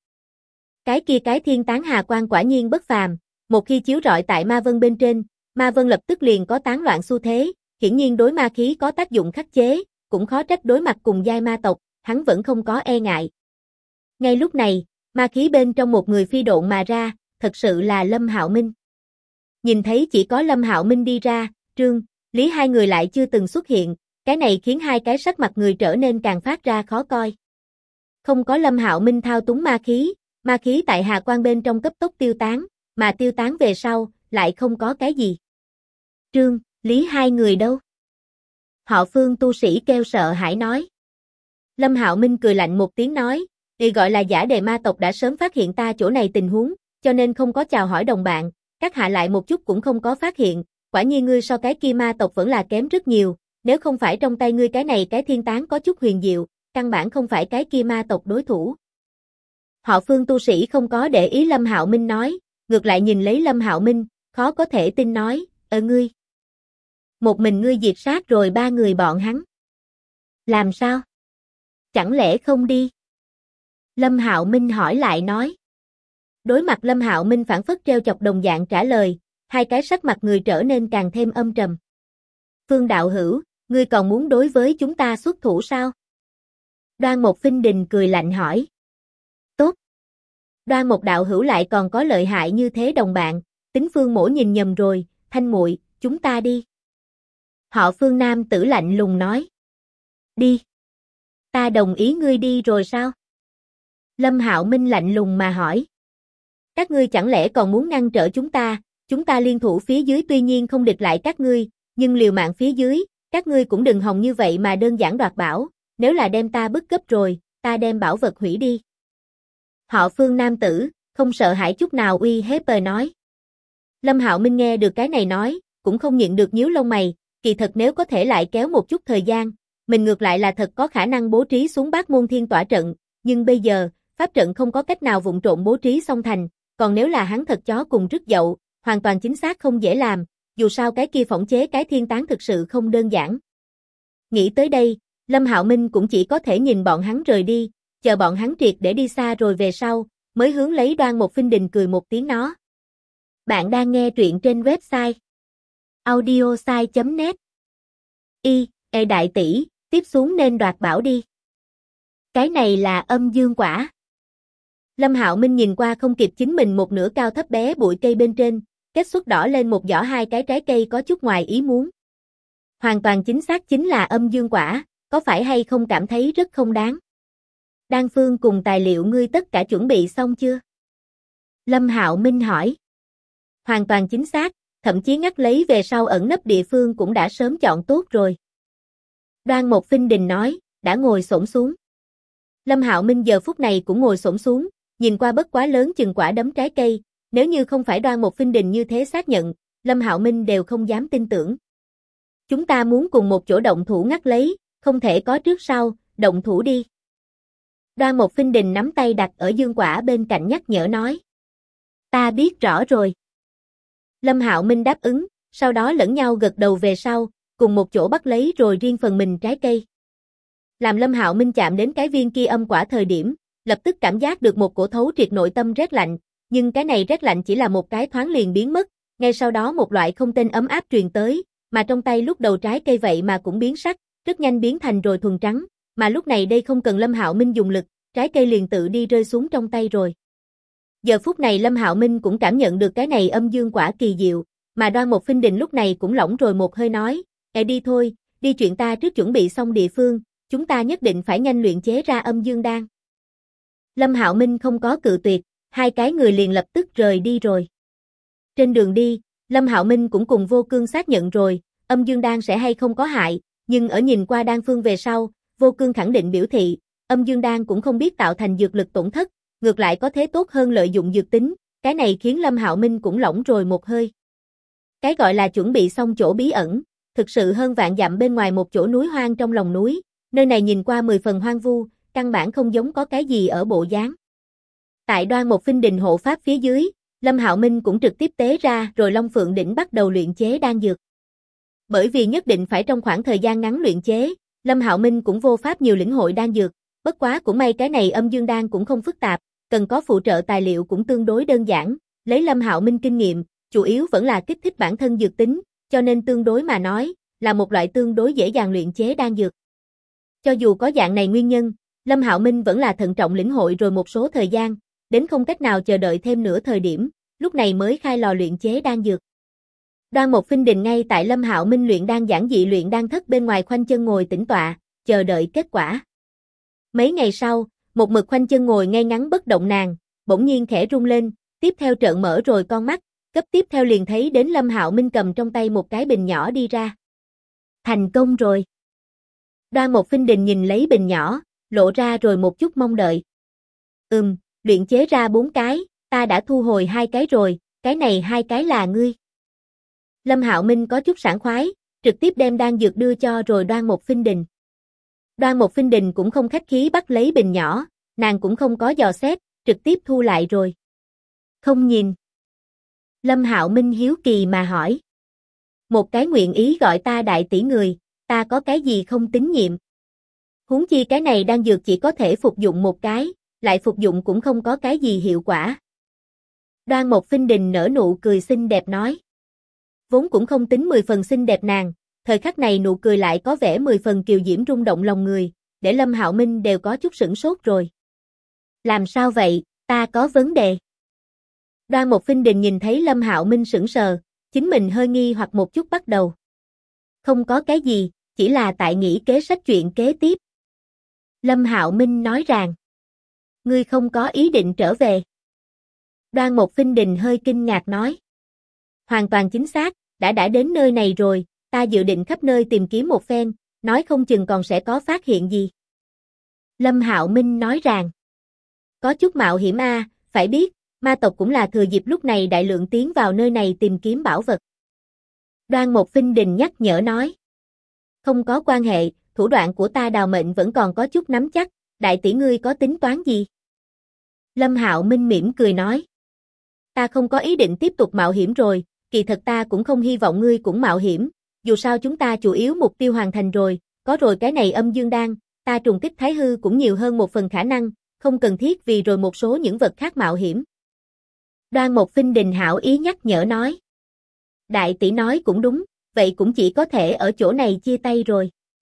Cái thiên tán hà quang quả nhiên bất phàm, một khi chiếu rọi tại ma vân bên trên, ma vân lập tức liền có tán loạn xu thế, hiển nhiên đối ma khí có tác dụng khắc chế, cũng khó trách đối mặt cùng giai ma tộc, hắn vẫn không có e ngại. Ngay lúc này, ma khí bên trong một người phi độn mà ra, thật sự là Lâm Hạo Minh. Nhìn thấy chỉ có Lâm Hạo Minh đi ra, Trương, Lý hai người lại chưa từng xuất hiện, cái này khiến hai cái sắc mặt người trở nên càng phát ra khó coi. Không có Lâm Hạo Minh thao túng ma khí tại hà quang bên trong cấp tốc tiêu tán, mà tiêu tán về sau, lại không có cái gì. Trương, Lý hai người đâu? Họ Phương tu sĩ kêu sợ hãi nói. Lâm Hạo Minh cười lạnh một tiếng nói, thì gọi là giả đề ma tộc đã sớm phát hiện ta chỗ này tình huống, cho nên không có chào hỏi đồng bạn, các hạ lại một chút cũng không có phát hiện, quả nhiên ngươi so cái kia ma tộc vẫn là kém rất nhiều, nếu không phải trong tay ngươi cái này cái thiên tán có chút huyền diệu, căn bản không phải cái kia ma tộc đối thủ. Họ Phương tu sĩ không có để ý Lâm Hạo Minh nói, ngược lại nhìn lấy Lâm Hạo Minh, khó có thể tin nói, ngươi. Một mình ngươi diệt sát rồi ba người bọn hắn. Làm sao? Chẳng lẽ không đi? Lâm Hạo Minh hỏi lại nói. Đối mặt Lâm Hạo Minh phản phất treo chọc đồng dạng trả lời, hai cái sắc mặt người trở nên càng thêm âm trầm. Phương đạo hữu, ngươi còn muốn đối với chúng ta xuất thủ sao? Đoan Mộc Phinh Đình cười lạnh hỏi. Tốt. Đoan Mộc đạo hữu lại còn có lợi hại như thế đồng bạn, tính Phương mỗ nhìn nhầm rồi, Thanh muội, chúng ta đi. Họ Phương nam tử lạnh lùng nói. Đi. Ta đồng ý ngươi đi rồi sao? Lâm Hạo Minh lạnh lùng mà hỏi. Các ngươi chẳng lẽ còn muốn ngăn trở chúng ta liên thủ phía dưới tuy nhiên không địch lại các ngươi, nhưng liều mạng phía dưới, các ngươi cũng đừng hòng như vậy mà đơn giản đoạt bảo, nếu là đem ta bức cấp rồi, ta đem bảo vật hủy đi. Họ Phương nam tử, không sợ hãi chút nào uy hiếp nói. Lâm Hạo Minh nghe được cái này nói, cũng không nhịn được nhíu lông mày, kỳ thật nếu có thể lại kéo một chút thời gian, mình ngược lại là thật có khả năng bố trí xuống Bát Môn Thiên Tỏa trận, nhưng bây giờ, pháp trận không có cách nào vụng trộn bố trí xong thành, còn nếu là hắn thật chó cùng rứt dậu, hoàn toàn chính xác không dễ làm, dù sao cái kia phỏng chế cái thiên tán thực sự không đơn giản. Nghĩ tới đây, Lâm Hạo Minh cũng chỉ có thể nhìn bọn hắn rời đi, chờ bọn hắn triệt để đi xa rồi về sau, mới hướng lấy Đoan Mộc Phinh Đình cười một tiếng nó. Bạn đang nghe truyện trên website audiosai.net. Đại tỷ, tiếp xuống nên đoạt bảo đi. Cái này là âm dương quả. Lâm Hạo Minh nhìn qua không kịp chính mình một nửa cao thấp bé bụi cây bên trên, kết xuất đỏ lên một giỏ hai cái trái cây có chút ngoài ý muốn. Hoàn toàn chính xác chính là âm dương quả, có phải hay không cảm thấy rất không đáng? Đan phương cùng tài liệu ngươi tất cả chuẩn bị xong chưa? Lâm Hạo Minh hỏi. Hoàn toàn chính xác, thậm chí ngắt lấy về sau ẩn nấp địa phương cũng đã sớm chọn tốt rồi. Đoan Mộc Phinh Đình nói, đã ngồi xổm xuống. Lâm Hạo Minh giờ phút này cũng ngồi xổm xuống, nhìn qua bất quá lớn chừng quả đấm trái cây, nếu như không phải Đoan Mộc Phinh Đình như thế xác nhận, Lâm Hạo Minh đều không dám tin tưởng. Chúng ta muốn cùng một chỗ động thủ ngắt lấy, không thể có trước sau, động thủ đi. Đoan Mộc Phinh Đình nắm tay đặt ở dương quả bên cạnh nhắc nhở nói. Ta biết rõ rồi. Lâm Hạo Minh đáp ứng, sau đó lẫn nhau gật đầu về sau, cùng một chỗ bắt lấy rồi riêng phần mình trái cây. Làm Lâm Hạo Minh chạm đến cái viên kia âm quả thời điểm, lập tức cảm giác được một cổ thấu triệt nội tâm rét lạnh, nhưng cái này rét lạnh chỉ là một cái thoáng liền biến mất, ngay sau đó một loại không tên ấm áp truyền tới, mà trong tay lúc đầu trái cây vậy mà cũng biến sắc, rất nhanh biến thành rồi thuần trắng, mà lúc này đây không cần Lâm Hạo Minh dùng lực, trái cây liền tự đi rơi xuống trong tay rồi. Giờ phút này Lâm Hạo Minh cũng cảm nhận được cái này âm dương quả kỳ diệu, mà Đoan Mộc Phinh Đình lúc này cũng lỏng rồi một hơi nói, đi thôi, đi chuyện ta trước chuẩn bị xong địa phương, chúng ta nhất định phải nhanh luyện chế ra âm dương đan. Lâm Hạo Minh không có cự tuyệt, hai cái người liền lập tức rời đi rồi. Trên đường đi, Lâm Hạo Minh cũng cùng Vô Cương xác nhận rồi, âm dương đan sẽ hay không có hại, nhưng ở nhìn qua đan phương về sau, Vô Cương khẳng định biểu thị, âm dương đan cũng không biết tạo thành dược lực tổn thất, ngược lại có thế tốt hơn lợi dụng dược tính, cái này khiến Lâm Hạo Minh cũng lỏng rồi một hơi. Cái gọi là chuẩn bị xong chỗ bí ẩn, thực sự hơn vạn dặm bên ngoài một chỗ núi hoang trong lòng núi, nơi này nhìn qua 10 phần hoang vu, căn bản không giống có cái gì ở bộ dáng. Tại Đoan Mộc Phinh Đình hộ pháp phía dưới, Lâm Hạo Minh cũng trực tiếp tế ra rồi Long Phượng đỉnh bắt đầu luyện chế đan dược. Bởi vì nhất định phải trong khoảng thời gian ngắn luyện chế, Lâm Hạo Minh cũng vô pháp nhiều lĩnh hội đan dược, bất quá cũng may cái này âm dương đan cũng không phức tạp, cần có phụ trợ tài liệu cũng tương đối đơn giản, lấy Lâm Hạo Minh kinh nghiệm, chủ yếu vẫn là kích thích bản thân dược tính, cho nên tương đối mà nói, là một loại tương đối dễ dàng luyện chế đan dược. Cho dù có dạng này nguyên nhân, Lâm Hạo Minh vẫn là thận trọng lĩnh hội rồi một số thời gian, đến không cách nào chờ đợi thêm nửa thời điểm, lúc này mới khai lò luyện chế đan dược. Đoan Mộc Phinh Đình ngay tại Lâm Hạo Minh luyện đan giản dị luyện đan thất bên ngoài khoanh chân ngồi tĩnh tọa, chờ đợi kết quả. Mấy ngày sau, một mực khoanh chân ngồi ngay ngắn bất động nàng, bỗng nhiên khẽ rung lên, tiếp theo trợn mở rồi con mắt, cấp tiếp theo liền thấy đến Lâm Hạo Minh cầm trong tay một cái bình nhỏ đi ra. Thành công rồi. Đoan Mộc Phinh Đình nhìn lấy bình nhỏ, lộ ra rồi một chút mong đợi. Luyện chế ra 4 cái, ta đã thu hồi 2 cái rồi, cái này 2 cái là ngươi. Lâm Hạo Minh có chút sảng khoái, trực tiếp đem đan dược đưa cho rồi Đoan Mộc Phinh Đình. Đoan Mộc Phinh Đình cũng không khách khí bắt lấy bình nhỏ, nàng cũng không có dò xét, trực tiếp thu lại rồi. Không nhìn. Lâm Hạo Minh hiếu kỳ mà hỏi. Một cái nguyện ý gọi ta đại tỷ người, ta có cái gì không tín nhiệm. Huống chi cái này đan dược chỉ có thể phục dụng một cái, lại phục dụng cũng không có cái gì hiệu quả. Đoan Mộc Phinh Đình nở nụ cười xinh đẹp nói. Vốn cũng không tính 10 phần xinh đẹp nàng, thời khắc này nụ cười lại có vẻ 10 phần kiều diễm rung động lòng người, để Lâm Hạo Minh đều có chút sửng sốt rồi. Làm sao vậy, ta có vấn đề. Đoan Mộc Phinh Đình nhìn thấy Lâm Hạo Minh sững sờ, chính mình hơi nghi hoặc một chút bắt đầu. Không có cái gì, chỉ là tại nghĩ kế sách chuyện kế tiếp. Lâm Hạo Minh nói rằng. Ngươi không có ý định trở về. Đoan Mộc Phinh Đình hơi kinh ngạc nói. Hoàn toàn chính xác, đã đến nơi này rồi, ta dự định khắp nơi tìm kiếm một phen, nói không chừng còn sẽ có phát hiện gì. Lâm Hạo Minh nói rằng. Có chút mạo hiểm a, phải biết, ma tộc cũng là thừa dịp lúc này đại lượng tiến vào nơi này tìm kiếm bảo vật. Đoan Mộc Phinh Đình nhắc nhở nói. Không có quan hệ, thủ đoạn của ta đào mệnh vẫn còn có chút nắm chắc, đại tỷ ngươi có tính toán gì? Lâm Hạo Minh mỉm cười nói. Ta không có ý định tiếp tục mạo hiểm rồi, kỳ thật ta cũng không hy vọng ngươi cũng mạo hiểm, dù sao chúng ta chủ yếu mục tiêu hoàn thành rồi, có rồi cái này âm dương đan, ta trùng kích thái hư cũng nhiều hơn một phần khả năng, không cần thiết vì rồi một số những vật khác mạo hiểm. Đoan Mộc Phinh Đình hảo ý nhắc nhở nói. Đại tỷ nói cũng đúng, vậy cũng chỉ có thể ở chỗ này chia tay rồi.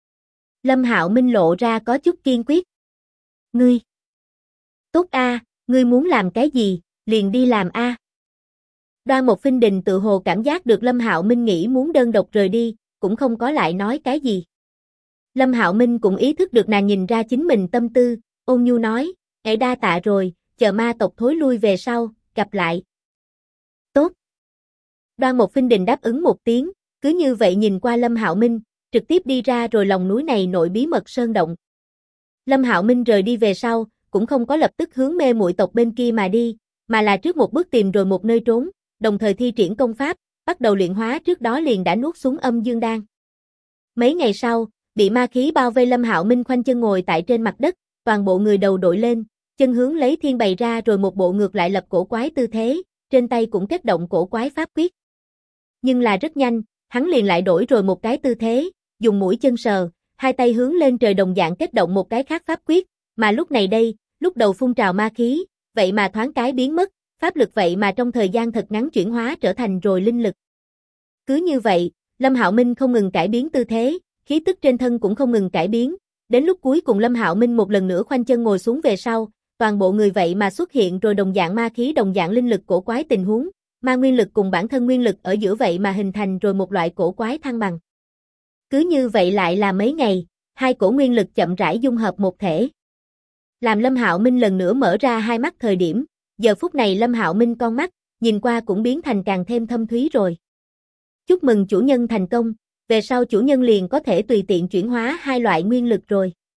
Lâm Hạo Minh lộ ra có chút kiên quyết. Ngươi. Tốt a, ngươi muốn làm cái gì, liền đi làm a. Đoan Mộc Phinh Đình tự hồ cảm giác được Lâm Hạo Minh nghĩ muốn đơn độc rời đi, cũng không có lại nói cái gì. Lâm Hạo Minh cũng ý thức được nàng nhìn ra chính mình tâm tư, ôn nhu nói, đa tạ rồi, chờ ma tộc thối lui về sau, gặp lại. Tốt. Đoan Mộc Phinh Đình đáp ứng một tiếng, cứ như vậy nhìn qua Lâm Hạo Minh, trực tiếp đi ra rồi lòng núi này nội bí mật sơn động. Lâm Hạo Minh rời đi về sau, cũng không có lập tức hướng mê muội tộc bên kia mà đi, mà là trước một bước tìm rồi một nơi trốn, đồng thời thi triển công pháp, bắt đầu luyện hóa trước đó liền đã nuốt xuống âm dương đan. Mấy ngày sau, bị ma khí bao vây Lâm Hạo Minh khoanh chân ngồi tại trên mặt đất, toàn bộ người đầu đội lên, chân hướng lấy thiên bày ra rồi một bộ ngược lại lập cổ quái tư thế, trên tay cũng kết động cổ quái pháp quyết. Nhưng là rất nhanh, hắn liền lại đổi rồi một cái tư thế, dùng mũi chân sờ, hai tay hướng lên trời đồng dạng kết động một cái khác pháp quyết, mà lúc này đây, lúc đầu phun trào ma khí, vậy mà thoáng cái biến mất, pháp lực vậy mà trong thời gian thật ngắn chuyển hóa trở thành rồi linh lực. Cứ như vậy, Lâm Hạo Minh không ngừng cải biến tư thế, khí tức trên thân cũng không ngừng cải biến, đến lúc cuối cùng Lâm Hạo Minh một lần nữa khoanh chân ngồi xuống về sau, toàn bộ người vậy mà xuất hiện rồi đồng dạng ma khí đồng dạng linh lực cổ quái tình huống, ma nguyên lực cùng bản thân nguyên lực ở giữa vậy mà hình thành rồi một loại cổ quái thăng bằng. Cứ như vậy lại là mấy ngày, hai cổ nguyên lực chậm rãi dung hợp một thể. Làm Lâm Hạo Minh lần nữa mở ra hai mắt thời điểm, giờ phút này Lâm Hạo Minh con mắt, nhìn qua cũng biến thành càng thêm thâm thúy rồi. Chúc mừng chủ nhân thành công, về sau chủ nhân liền có thể tùy tiện chuyển hóa hai loại nguyên lực rồi.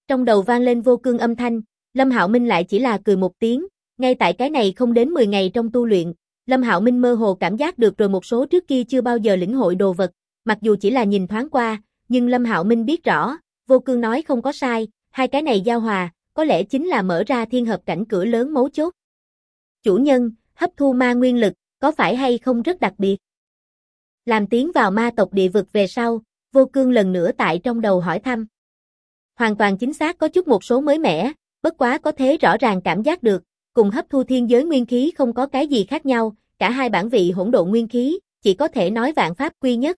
Trong đầu vang lên vô cương âm thanh, Lâm Hạo Minh lại chỉ là cười một tiếng, ngay tại cái này không đến 10 ngày trong tu luyện, Lâm Hạo Minh mơ hồ cảm giác được rồi một số trước kia chưa bao giờ lĩnh hội đồ vật, mặc dù chỉ là nhìn thoáng qua, nhưng Lâm Hạo Minh biết rõ, vô cương nói không có sai, hai cái này giao hòa, có lẽ chính là mở ra thiên hợp cảnh cửa lớn mấu chốt. Chủ nhân, hấp thu ma nguyên lực, có phải hay không rất đặc biệt? Làm tiến vào ma tộc địa vực về sau, vô cương lần nữa tại trong đầu hỏi thăm. Hoàn toàn chính xác có chút một số mới mẻ, bất quá có thế rõ ràng cảm giác được, cùng hấp thu thiên giới nguyên khí không có cái gì khác nhau, cả hai bản vị hỗn độn nguyên khí, chỉ có thể nói vạn pháp quy nhất.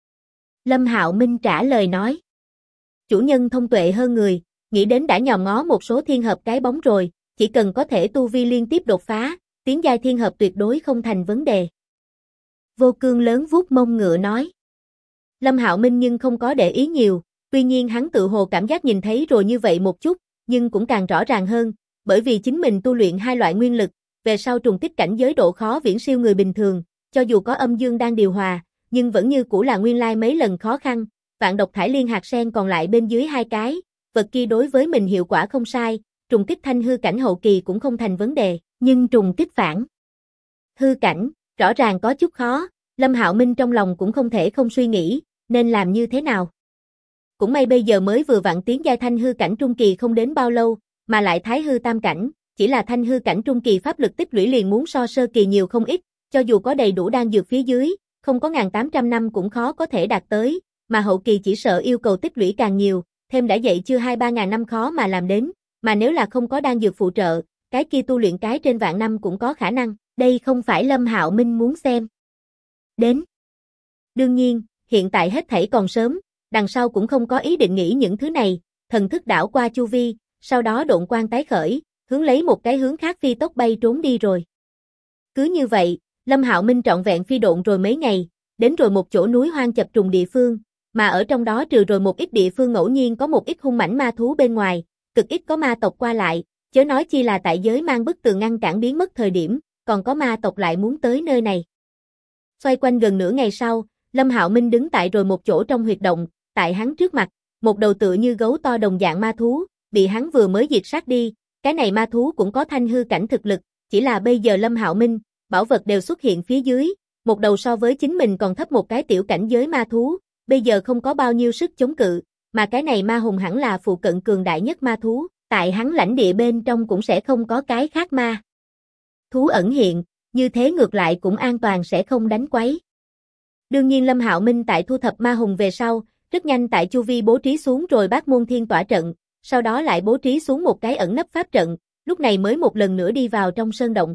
Lâm Hạo Minh trả lời nói. Chủ nhân thông tuệ hơn người, nghĩ đến đã nhòm ngó một số thiên hợp cái bóng rồi, chỉ cần có thể tu vi liên tiếp đột phá, tiến giai thiên hợp tuyệt đối không thành vấn đề. Vô cương lớn vuốt mông ngựa nói. Lâm Hạo Minh nhưng không có để ý nhiều, tuy nhiên hắn tự hồ cảm giác nhìn thấy rồi như vậy một chút, nhưng cũng càng rõ ràng hơn, bởi vì chính mình tu luyện hai loại nguyên lực, về sau trùng kích cảnh giới độ khó viễn siêu người bình thường, cho dù có âm dương đang điều hòa, nhưng vẫn như cũ là nguyên lai mấy lần khó khăn, vạn độc thải liên hạt sen còn lại bên dưới hai cái, vật kia đối với mình hiệu quả không sai, trùng kích thanh hư cảnh hậu kỳ cũng không thành vấn đề, nhưng trùng kích phản hư cảnh, rõ ràng có chút khó, Lâm Hạo Minh trong lòng cũng không thể không suy nghĩ, nên làm như thế nào. Cũng may bây giờ mới vừa vặn tiến giai thanh hư cảnh trung kỳ không đến bao lâu, mà lại thái hư tam cảnh, chỉ là thanh hư cảnh trung kỳ pháp lực tích lũy liền muốn so sơ kỳ nhiều không ít, cho dù có đầy đủ đan dược phía dưới, không có 1800 năm cũng khó có thể đạt tới, mà hậu kỳ chỉ sợ yêu cầu tích lũy càng nhiều, thêm đã dậy chưa 2-3 ngàn năm khó mà làm đến, mà nếu là không có đan dược phụ trợ, cái kia tu luyện cái trên vạn năm cũng có khả năng, đây không phải Lâm Hạo Minh muốn xem. Đến. Đương nhiên, hiện tại hết thảy còn sớm, đằng sau cũng không có ý định nghĩ những thứ này, thần thức đảo qua chu vi, sau đó độn quang tái khởi, hướng lấy một cái hướng khác phi tốc bay trốn đi rồi. Cứ như vậy, Lâm Hạo Minh trọn vẹn phi độn rồi mấy ngày, đến rồi một chỗ núi hoang chập trùng địa phương, mà ở trong đó trừ rồi một ít địa phương ngẫu nhiên có một ít hung mãnh ma thú bên ngoài, cực ít có ma tộc qua lại, chớ nói chi là tại giới mang bức tường ngăn cản biến mất thời điểm, còn có ma tộc lại muốn tới nơi này. Xoay quanh gần nửa ngày sau, Lâm Hạo Minh đứng tại rồi một chỗ trong huyệt động, tại hắn trước mặt, một đầu tựa như gấu to đồng dạng ma thú, bị hắn vừa mới diệt sát đi, cái này ma thú cũng có thanh hư cảnh thực lực, chỉ là bây giờ Lâm Hạo Minh, bảo vật đều xuất hiện phía dưới, một đầu so với chính mình còn thấp một cái tiểu cảnh giới ma thú, bây giờ không có bao nhiêu sức chống cự, mà cái này ma hùng hẳn là phụ cận cường đại nhất ma thú, tại hắn lãnh địa bên trong cũng sẽ không có cái khác ma thú ẩn hiện, như thế ngược lại cũng an toàn sẽ không đánh quấy. Đương nhiên Lâm Hạo Minh tại thu thập ma hùng về sau, rất nhanh tại chu vi bố trí xuống rồi Bát Môn Thiên tỏa trận, sau đó lại bố trí xuống một cái ẩn nấp pháp trận, lúc này mới một lần nữa đi vào trong sơn động.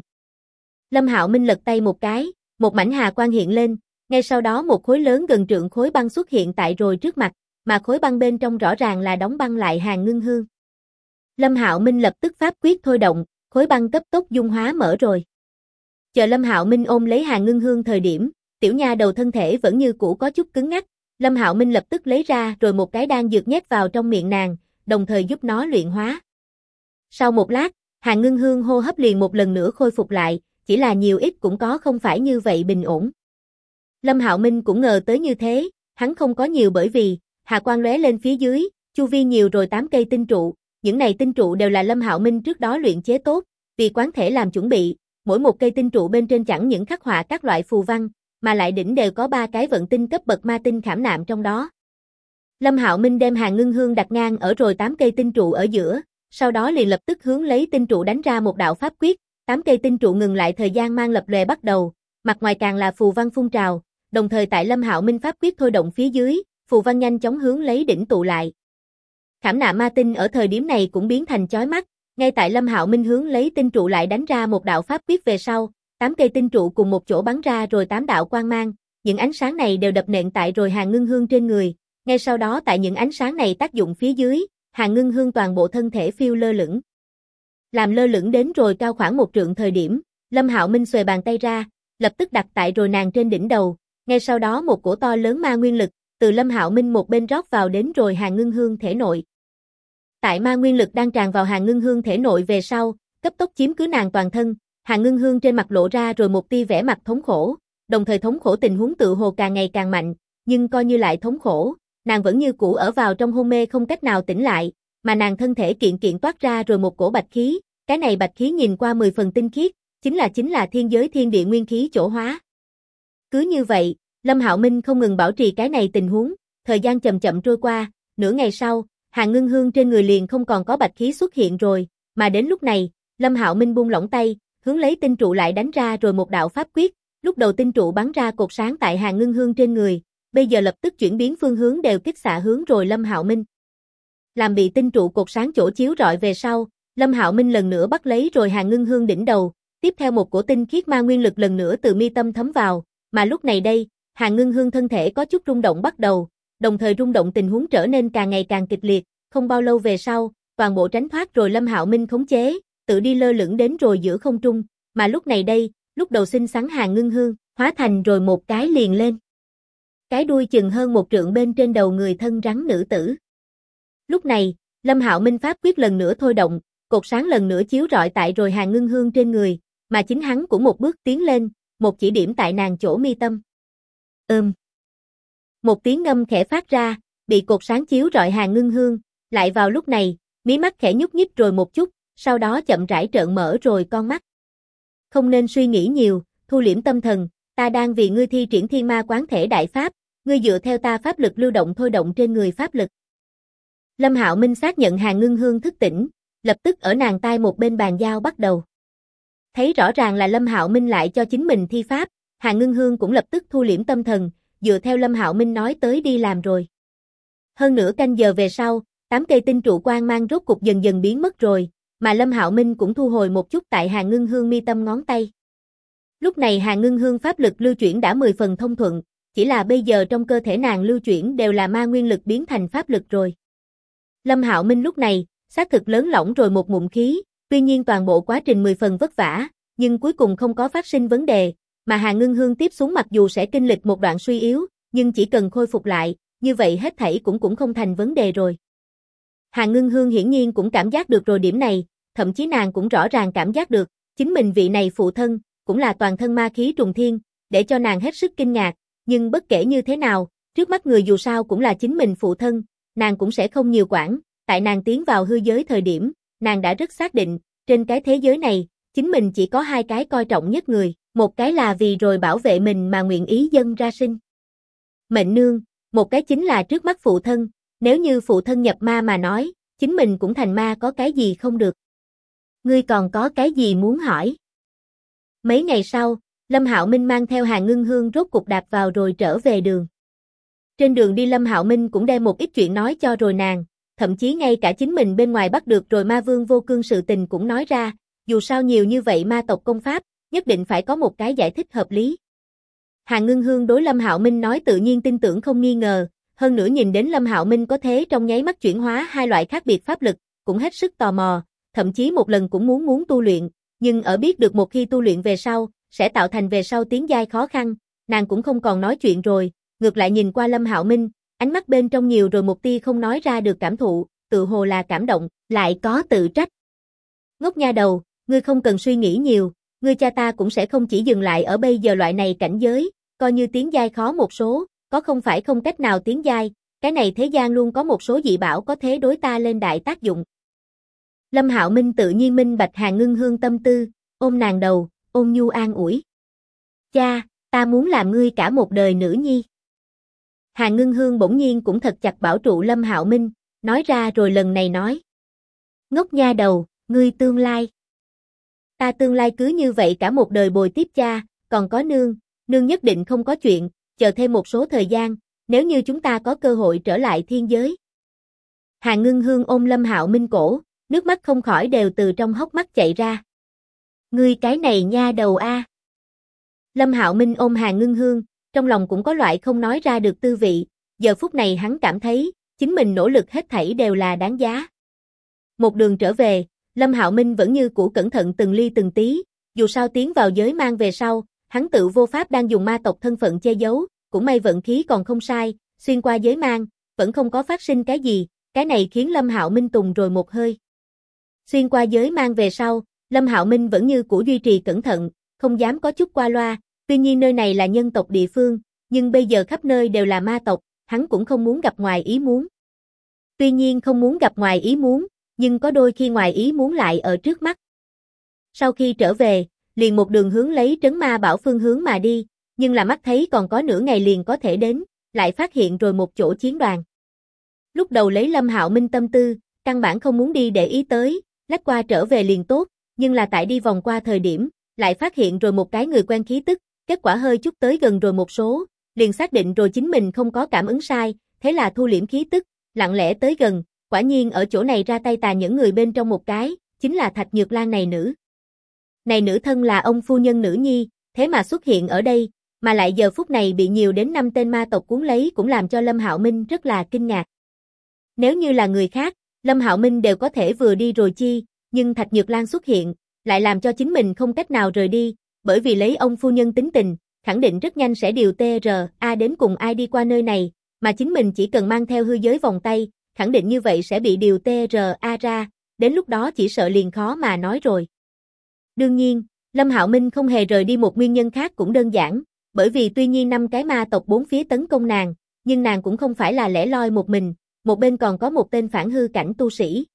Lâm Hạo Minh lật tay một cái, một mảnh hà quang hiện lên, ngay sau đó một khối lớn gần trượng khối băng xuất hiện tại rồi trước mặt, mà khối băng bên trong rõ ràng là đóng băng lại Hàn Ngưng Hương. Lâm Hạo Minh lập tức pháp quyết thôi động, khối băng cấp tốc dung hóa mở rồi. Chờ Lâm Hạo Minh ôm lấy Hàn Ngưng Hương thời điểm, tiểu nha đầu thân thể vẫn như cũ có chút cứng ngắc, Lâm Hạo Minh lập tức lấy ra rồi một cái đan dược nhét vào trong miệng nàng, đồng thời giúp nó luyện hóa. Sau một lát, Hàn Ngưng Hương hô hấp liền một lần nữa khôi phục lại, chỉ là nhiều ít cũng có không phải như vậy bình ổn. Lâm Hạo Minh cũng ngờ tới như thế, hắn không có nhiều bởi vì, hà quang lóe lên phía dưới, chu vi nhiều rồi 8 cây tinh trụ, những này tinh trụ đều là Lâm Hạo Minh trước đó luyện chế tốt, vì quán thể làm chuẩn bị, mỗi một cây tinh trụ bên trên chẳng những khắc họa các loại phù văn, mà lại đỉnh đều có 3 cái vận tinh cấp bậc ma tinh khảm nạm trong đó. Lâm Hạo Minh đem Hàn Ngưng Hương đặt ngang ở rồi 8 cây tinh trụ ở giữa, sau đó liền lập tức hướng lấy tinh trụ đánh ra một đạo pháp quyết, 8 cây tinh trụ ngừng lại thời gian mang lập lòe bắt đầu, mặt ngoài càng là phù văn phun trào, đồng thời tại Lâm Hạo Minh pháp quyết thôi động phía dưới, phù văn nhanh chóng hướng lấy đỉnh tụ lại. Khảm nạm ma tinh ở thời điểm này cũng biến thành chói mắt, ngay tại Lâm Hạo Minh hướng lấy tinh trụ lại đánh ra một đạo pháp quyết về sau, 8 cây tinh trụ cùng một chỗ bắn ra rồi 8 đạo quang mang, những ánh sáng này đều đập nện tại rồi Hàn Ngưng Hương trên người, ngay sau đó tại những ánh sáng này tác dụng phía dưới, Hàn Ngưng Hương toàn bộ thân thể phiêu lơ lửng. Làm lơ lửng đến rồi cao khoảng một trượng thời điểm, Lâm Hạo Minh xuề bàn tay ra, lập tức đặt tại rồi nàng trên đỉnh đầu, ngay sau đó một cổ to lớn ma nguyên lực từ Lâm Hạo Minh một bên rót vào đến rồi Hàn Ngưng Hương thể nội. Tại ma nguyên lực đang tràn vào Hàn Ngưng Hương thể nội về sau, cấp tốc chiếm cứ nàng toàn thân, Hàn Ngưng Hương trên mặt lộ ra rồi một tia vẻ mặt thống khổ, đồng thời thống khổ tình huống tự hồ càng ngày càng mạnh, nhưng coi như lại thống khổ, nàng vẫn như cũ ở vào trong hôn mê không cách nào tỉnh lại, mà nàng thân thể kiện kiện toát ra rồi một cổ bạch khí, cái này bạch khí nhìn qua 10 phần tinh khiết, chính là thiên giới thiên địa nguyên khí chỗ hóa. Cứ như vậy, Lâm Hạo Minh không ngừng bảo trì cái này tình huống, thời gian chậm chậm trôi qua, nửa ngày sau, Hàn Ngưng Hương trên người liền không còn có bạch khí xuất hiện rồi, mà đến lúc này, Lâm Hạo Minh buông lỏng tay, hướng lấy tinh trụ lại đánh ra rồi một đạo pháp quyết, lúc đầu tinh trụ bắn ra cột sáng tại Hàn Ngưng Hương trên người, bây giờ lập tức chuyển biến phương hướng đều kích xạ hướng rồi Lâm Hạo Minh. Làm bị tinh trụ cột sáng chỗ chiếu rọi về sau, Lâm Hạo Minh lần nữa bắt lấy rồi Hàn Ngưng Hương đỉnh đầu, tiếp theo một cổ tinh khiết ma nguyên lực lần nữa từ mi tâm thấm vào, mà lúc này đây, Hàn Ngưng Hương thân thể có chút rung động bắt đầu, đồng thời rung động tình huống trở nên càng ngày càng kịch liệt, không bao lâu về sau, toàn bộ tránh thoát rồi Lâm Hạo Minh khống chế, tự đi lơ lửng đến rồi giữa không trung, mà lúc này đây, lúc đầu xinh xắn Hàn Ngưng Hương, hóa thành rồi một cái liền lên. Cái đuôi chừng hơn một trượng bên trên đầu người thân rắn nữ tử. Lúc này, Lâm Hạo Minh pháp quyết lần nữa thôi động, cột sáng lần nữa chiếu rọi tại rồi Hàn Ngưng Hương trên người, mà chính hắn cũng một bước tiến lên, một chỉ điểm tại nàng chỗ mi tâm. Một tiếng ngâm khẽ phát ra, bị cột sáng chiếu rọi Hàn Ngưng Hương, lại vào lúc này, mí mắt khẽ nhúc nhích rồi một chút, sau đó chậm rãi trợn mở rồi con mắt. Không nên suy nghĩ nhiều, thu liễm tâm thần, ta đang vì ngươi thi triển Thiên Ma Quán Thể đại pháp, ngươi dựa theo ta pháp lực lưu động thôi động trên người pháp lực. Lâm Hạo Minh xác nhận Hàn Ngưng Hương thức tỉnh, lập tức ở nàng tai một bên bàn giao bắt đầu. Thấy rõ ràng là Lâm Hạo Minh lại cho chính mình thi pháp, Hàn Ngưng Hương cũng lập tức thu liễm tâm thần, dựa theo Lâm Hạo Minh nói tới đi làm rồi. Hơn nửa canh giờ về sau, 8 cây tinh trụ quang mang rốt cục dần dần biến mất rồi, mà Lâm Hạo Minh cũng thu hồi một chút tại Hàn Ngưng Hương mi tâm ngón tay. Lúc này Hàn Ngưng Hương pháp lực lưu chuyển đã 10 phần thông thuận, chỉ là bây giờ trong cơ thể nàng lưu chuyển đều là ma nguyên lực biến thành pháp lực rồi. Lâm Hạo Minh lúc này, xác thực lớn lỏng rồi một ngụm khí, tuy nhiên toàn bộ quá trình 10 phần vất vả, nhưng cuối cùng không có phát sinh vấn đề, mà Hàn Ngưng Hương tiếp xuống mặc dù sẽ kinh lịch một đoạn suy yếu, nhưng chỉ cần khôi phục lại, như vậy hết thảy cũng không thành vấn đề rồi. Hàn Ngưng Hương hiển nhiên cũng cảm giác được rồi điểm này, thậm chí nàng cũng rõ ràng cảm giác được, chính mình vị này phụ thân, cũng là toàn thân ma khí trùng thiên, để cho nàng hết sức kinh ngạc, nhưng bất kể như thế nào, trước mắt người dù sao cũng là chính mình phụ thân, nàng cũng sẽ không nhiều quản, tại nàng tiến vào hư giới thời điểm, nàng đã rất xác định, trên cái thế giới này, chính mình chỉ có 2 cái coi trọng nhất người, một cái là vì rồi bảo vệ mình mà nguyện ý dâng ra sinh mệnh nương, một cái chính là trước mắt phụ thân, nếu như phụ thân nhập ma mà nói, chính mình cũng thành ma có cái gì không được. Ngươi còn có cái gì muốn hỏi? Mấy ngày sau, Lâm Hạo Minh mang theo Hàn Ngưng Hương rốt cục đạp vào rồi trở về đường. Trên đường đi Lâm Hạo Minh cũng đem một ít chuyện nói cho rồi nàng, thậm chí ngay cả chính mình bên ngoài bắt được rồi ma vương vô cương sự tình cũng nói ra, dù sao nhiều như vậy ma tộc công pháp, nhất định phải có một cái giải thích hợp lý. Hàn Ngưng Hương đối Lâm Hạo Minh nói tự nhiên tin tưởng không nghi ngờ, hơn nữa nhìn đến Lâm Hạo Minh có thế trong nháy mắt chuyển hóa 2 loại khác biệt pháp lực, cũng hết sức tò mò, thậm chí một lần cũng muốn tu luyện, nhưng ở biết được một khi tu luyện về sau, sẽ tạo thành về sau tiến giai khó khăn, nàng cũng không còn nói chuyện rồi, ngược lại nhìn qua Lâm Hạo Minh, ánh mắt bên trong nhiều rồi một tia không nói ra được cảm thụ, tự hồ là cảm động, lại có tự trách. Ngốc nha đầu, ngươi không cần suy nghĩ nhiều, ngươi cha ta cũng sẽ không chỉ dừng lại ở bây giờ loại này cảnh giới, coi như tiến giai khó một số, có không phải không cách nào tiến giai, cái này thế gian luôn có một số dị bảo có thế đối ta lên đại tác dụng. Lâm Hạo Minh tự nhiên minh bạch Hàn Ngưng Hương tâm tư, ôm nàng đầu, ôn nhu an ủi. Cha, ta muốn làm ngươi cả một đời nữ nhi. Hàn Ngưng Hương bỗng nhiên cũng thật chặt bảo trụ Lâm Hạo Minh, nói ra rồi lần này nói. Ngốc nha đầu, ngươi tương lai. Ta tương lai cứ như vậy cả một đời bồi tiếp cha, còn có nương nhất định không có chuyện, chờ thêm một số thời gian, nếu như chúng ta có cơ hội trở lại thiên giới. Hàn Ngưng Hương ôm Lâm Hạo Minh cổ, nước mắt không khỏi đều từ trong hốc mắt chạy ra. Ngươi cái này nha đầu a. Lâm Hạo Minh ôm Hàn Ngưng Hương, trong lòng cũng có loại không nói ra được tư vị, giờ phút này hắn cảm thấy, chính mình nỗ lực hết thảy đều là đáng giá. Một đường trở về, Lâm Hạo Minh vẫn như cũ cẩn thận từng ly từng tí, dù sao tiến vào giới mang về sau, hắn tự vô pháp đang dùng ma tộc thân phận che giấu, cũng may vận khí còn không sai, xuyên qua giới mang, vẫn không có phát sinh cái gì, cái này khiến Lâm Hạo Minh tùng rồi một hơi. Xuyên qua giới mang về sau, Lâm Hạo Minh vẫn như cũ duy trì cẩn thận, không dám có chút qua loa, tuy nhiên nơi này là nhân tộc địa phương, nhưng bây giờ khắp nơi đều là ma tộc, hắn cũng không muốn gặp ngoài ý muốn. Tuy nhiên không muốn gặp ngoài ý muốn, nhưng có đôi khi ngoài ý muốn lại ở trước mắt. Sau khi trở về, liền một đường hướng lấy trấn ma bảo phương hướng mà đi, nhưng là mắt thấy còn có nửa ngày liền có thể đến, lại phát hiện rồi một chỗ chiến đoàn. Lúc đầu lấy Lâm Hạo Minh tâm tư, căn bản không muốn đi để ý tới, lách qua trở về liền tốt, nhưng là tại đi vòng qua thời điểm, lại phát hiện rồi một cái người quen khí tức, kết quả hơi chút tới gần rồi một số, liền xác định rồi chính mình không có cảm ứng sai, thế là thu liễm khí tức, lặng lẽ tới gần, quả nhiên ở chỗ này ra tay tà những người bên trong một cái, chính là Thạch Nhược Lan này nữ. Này nữ thân là ông phu nhân nữ nhi, thế mà xuất hiện ở đây, mà lại giờ phút này bị nhiều đến 5 tên ma tộc cuốn lấy cũng làm cho Lâm Hạo Minh rất là kinh ngạc. Nếu như là người khác, Lâm Hạo Minh đều có thể vừa đi rồi chi, nhưng Thạch Nhược Lan xuất hiện, lại làm cho chính mình không cách nào rời đi, bởi vì lấy ông phu nhân tính tình, khẳng định rất nhanh sẽ điều TRA đến cùng ai đi qua nơi này, mà chính mình chỉ cần mang theo hư giới vòng tay, khẳng định như vậy sẽ bị điều TRA ra, đến lúc đó chỉ sợ liền khó mà nói rồi. Đương nhiên, Lâm Hạo Minh không hề rời đi một nguyên nhân khác cũng đơn giản, bởi vì tuy nhiên 5 cái ma tộc bốn phía tấn công nàng, nhưng nàng cũng không phải là lẻ loi một mình, một bên còn có một tên phản hư cảnh tu sĩ.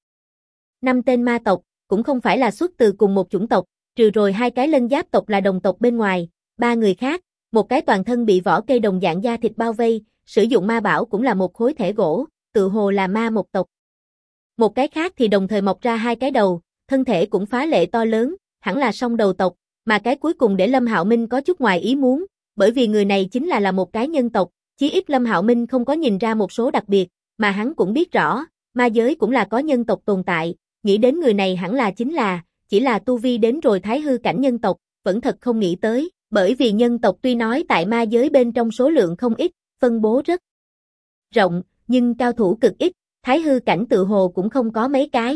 5 tên ma tộc, cũng không phải là xuất từ cùng một chủng tộc, trừ rồi 2 cái lân giáp tộc là đồng tộc bên ngoài, 3 người khác, một cái toàn thân bị vỏ cây đồng dạng da thịt bao vây, sử dụng ma bảo cũng là một khối thể gỗ, tự hồ là ma một tộc. Một cái khác thì đồng thời mọc ra 2 cái đầu, thân thể cũng phá lệ to lớn, hẳn là song đầu tộc, mà cái cuối cùng để Lâm Hạo Minh có chút ngoài ý muốn, bởi vì người này chính là một cái nhân tộc, chí ít Lâm Hạo Minh không có nhìn ra một số đặc biệt, mà hắn cũng biết rõ, ma giới cũng là có nhân tộc tồn tại, nghĩ đến người này hẳn là chỉ là tu vi đến rồi thái hư cảnh nhân tộc, vẫn thật không nghĩ tới, bởi vì nhân tộc tuy nói tại ma giới bên trong số lượng không ít, phân bố rất rộng, nhưng cao thủ cực ít, thái hư cảnh tự hồ cũng không có mấy cái.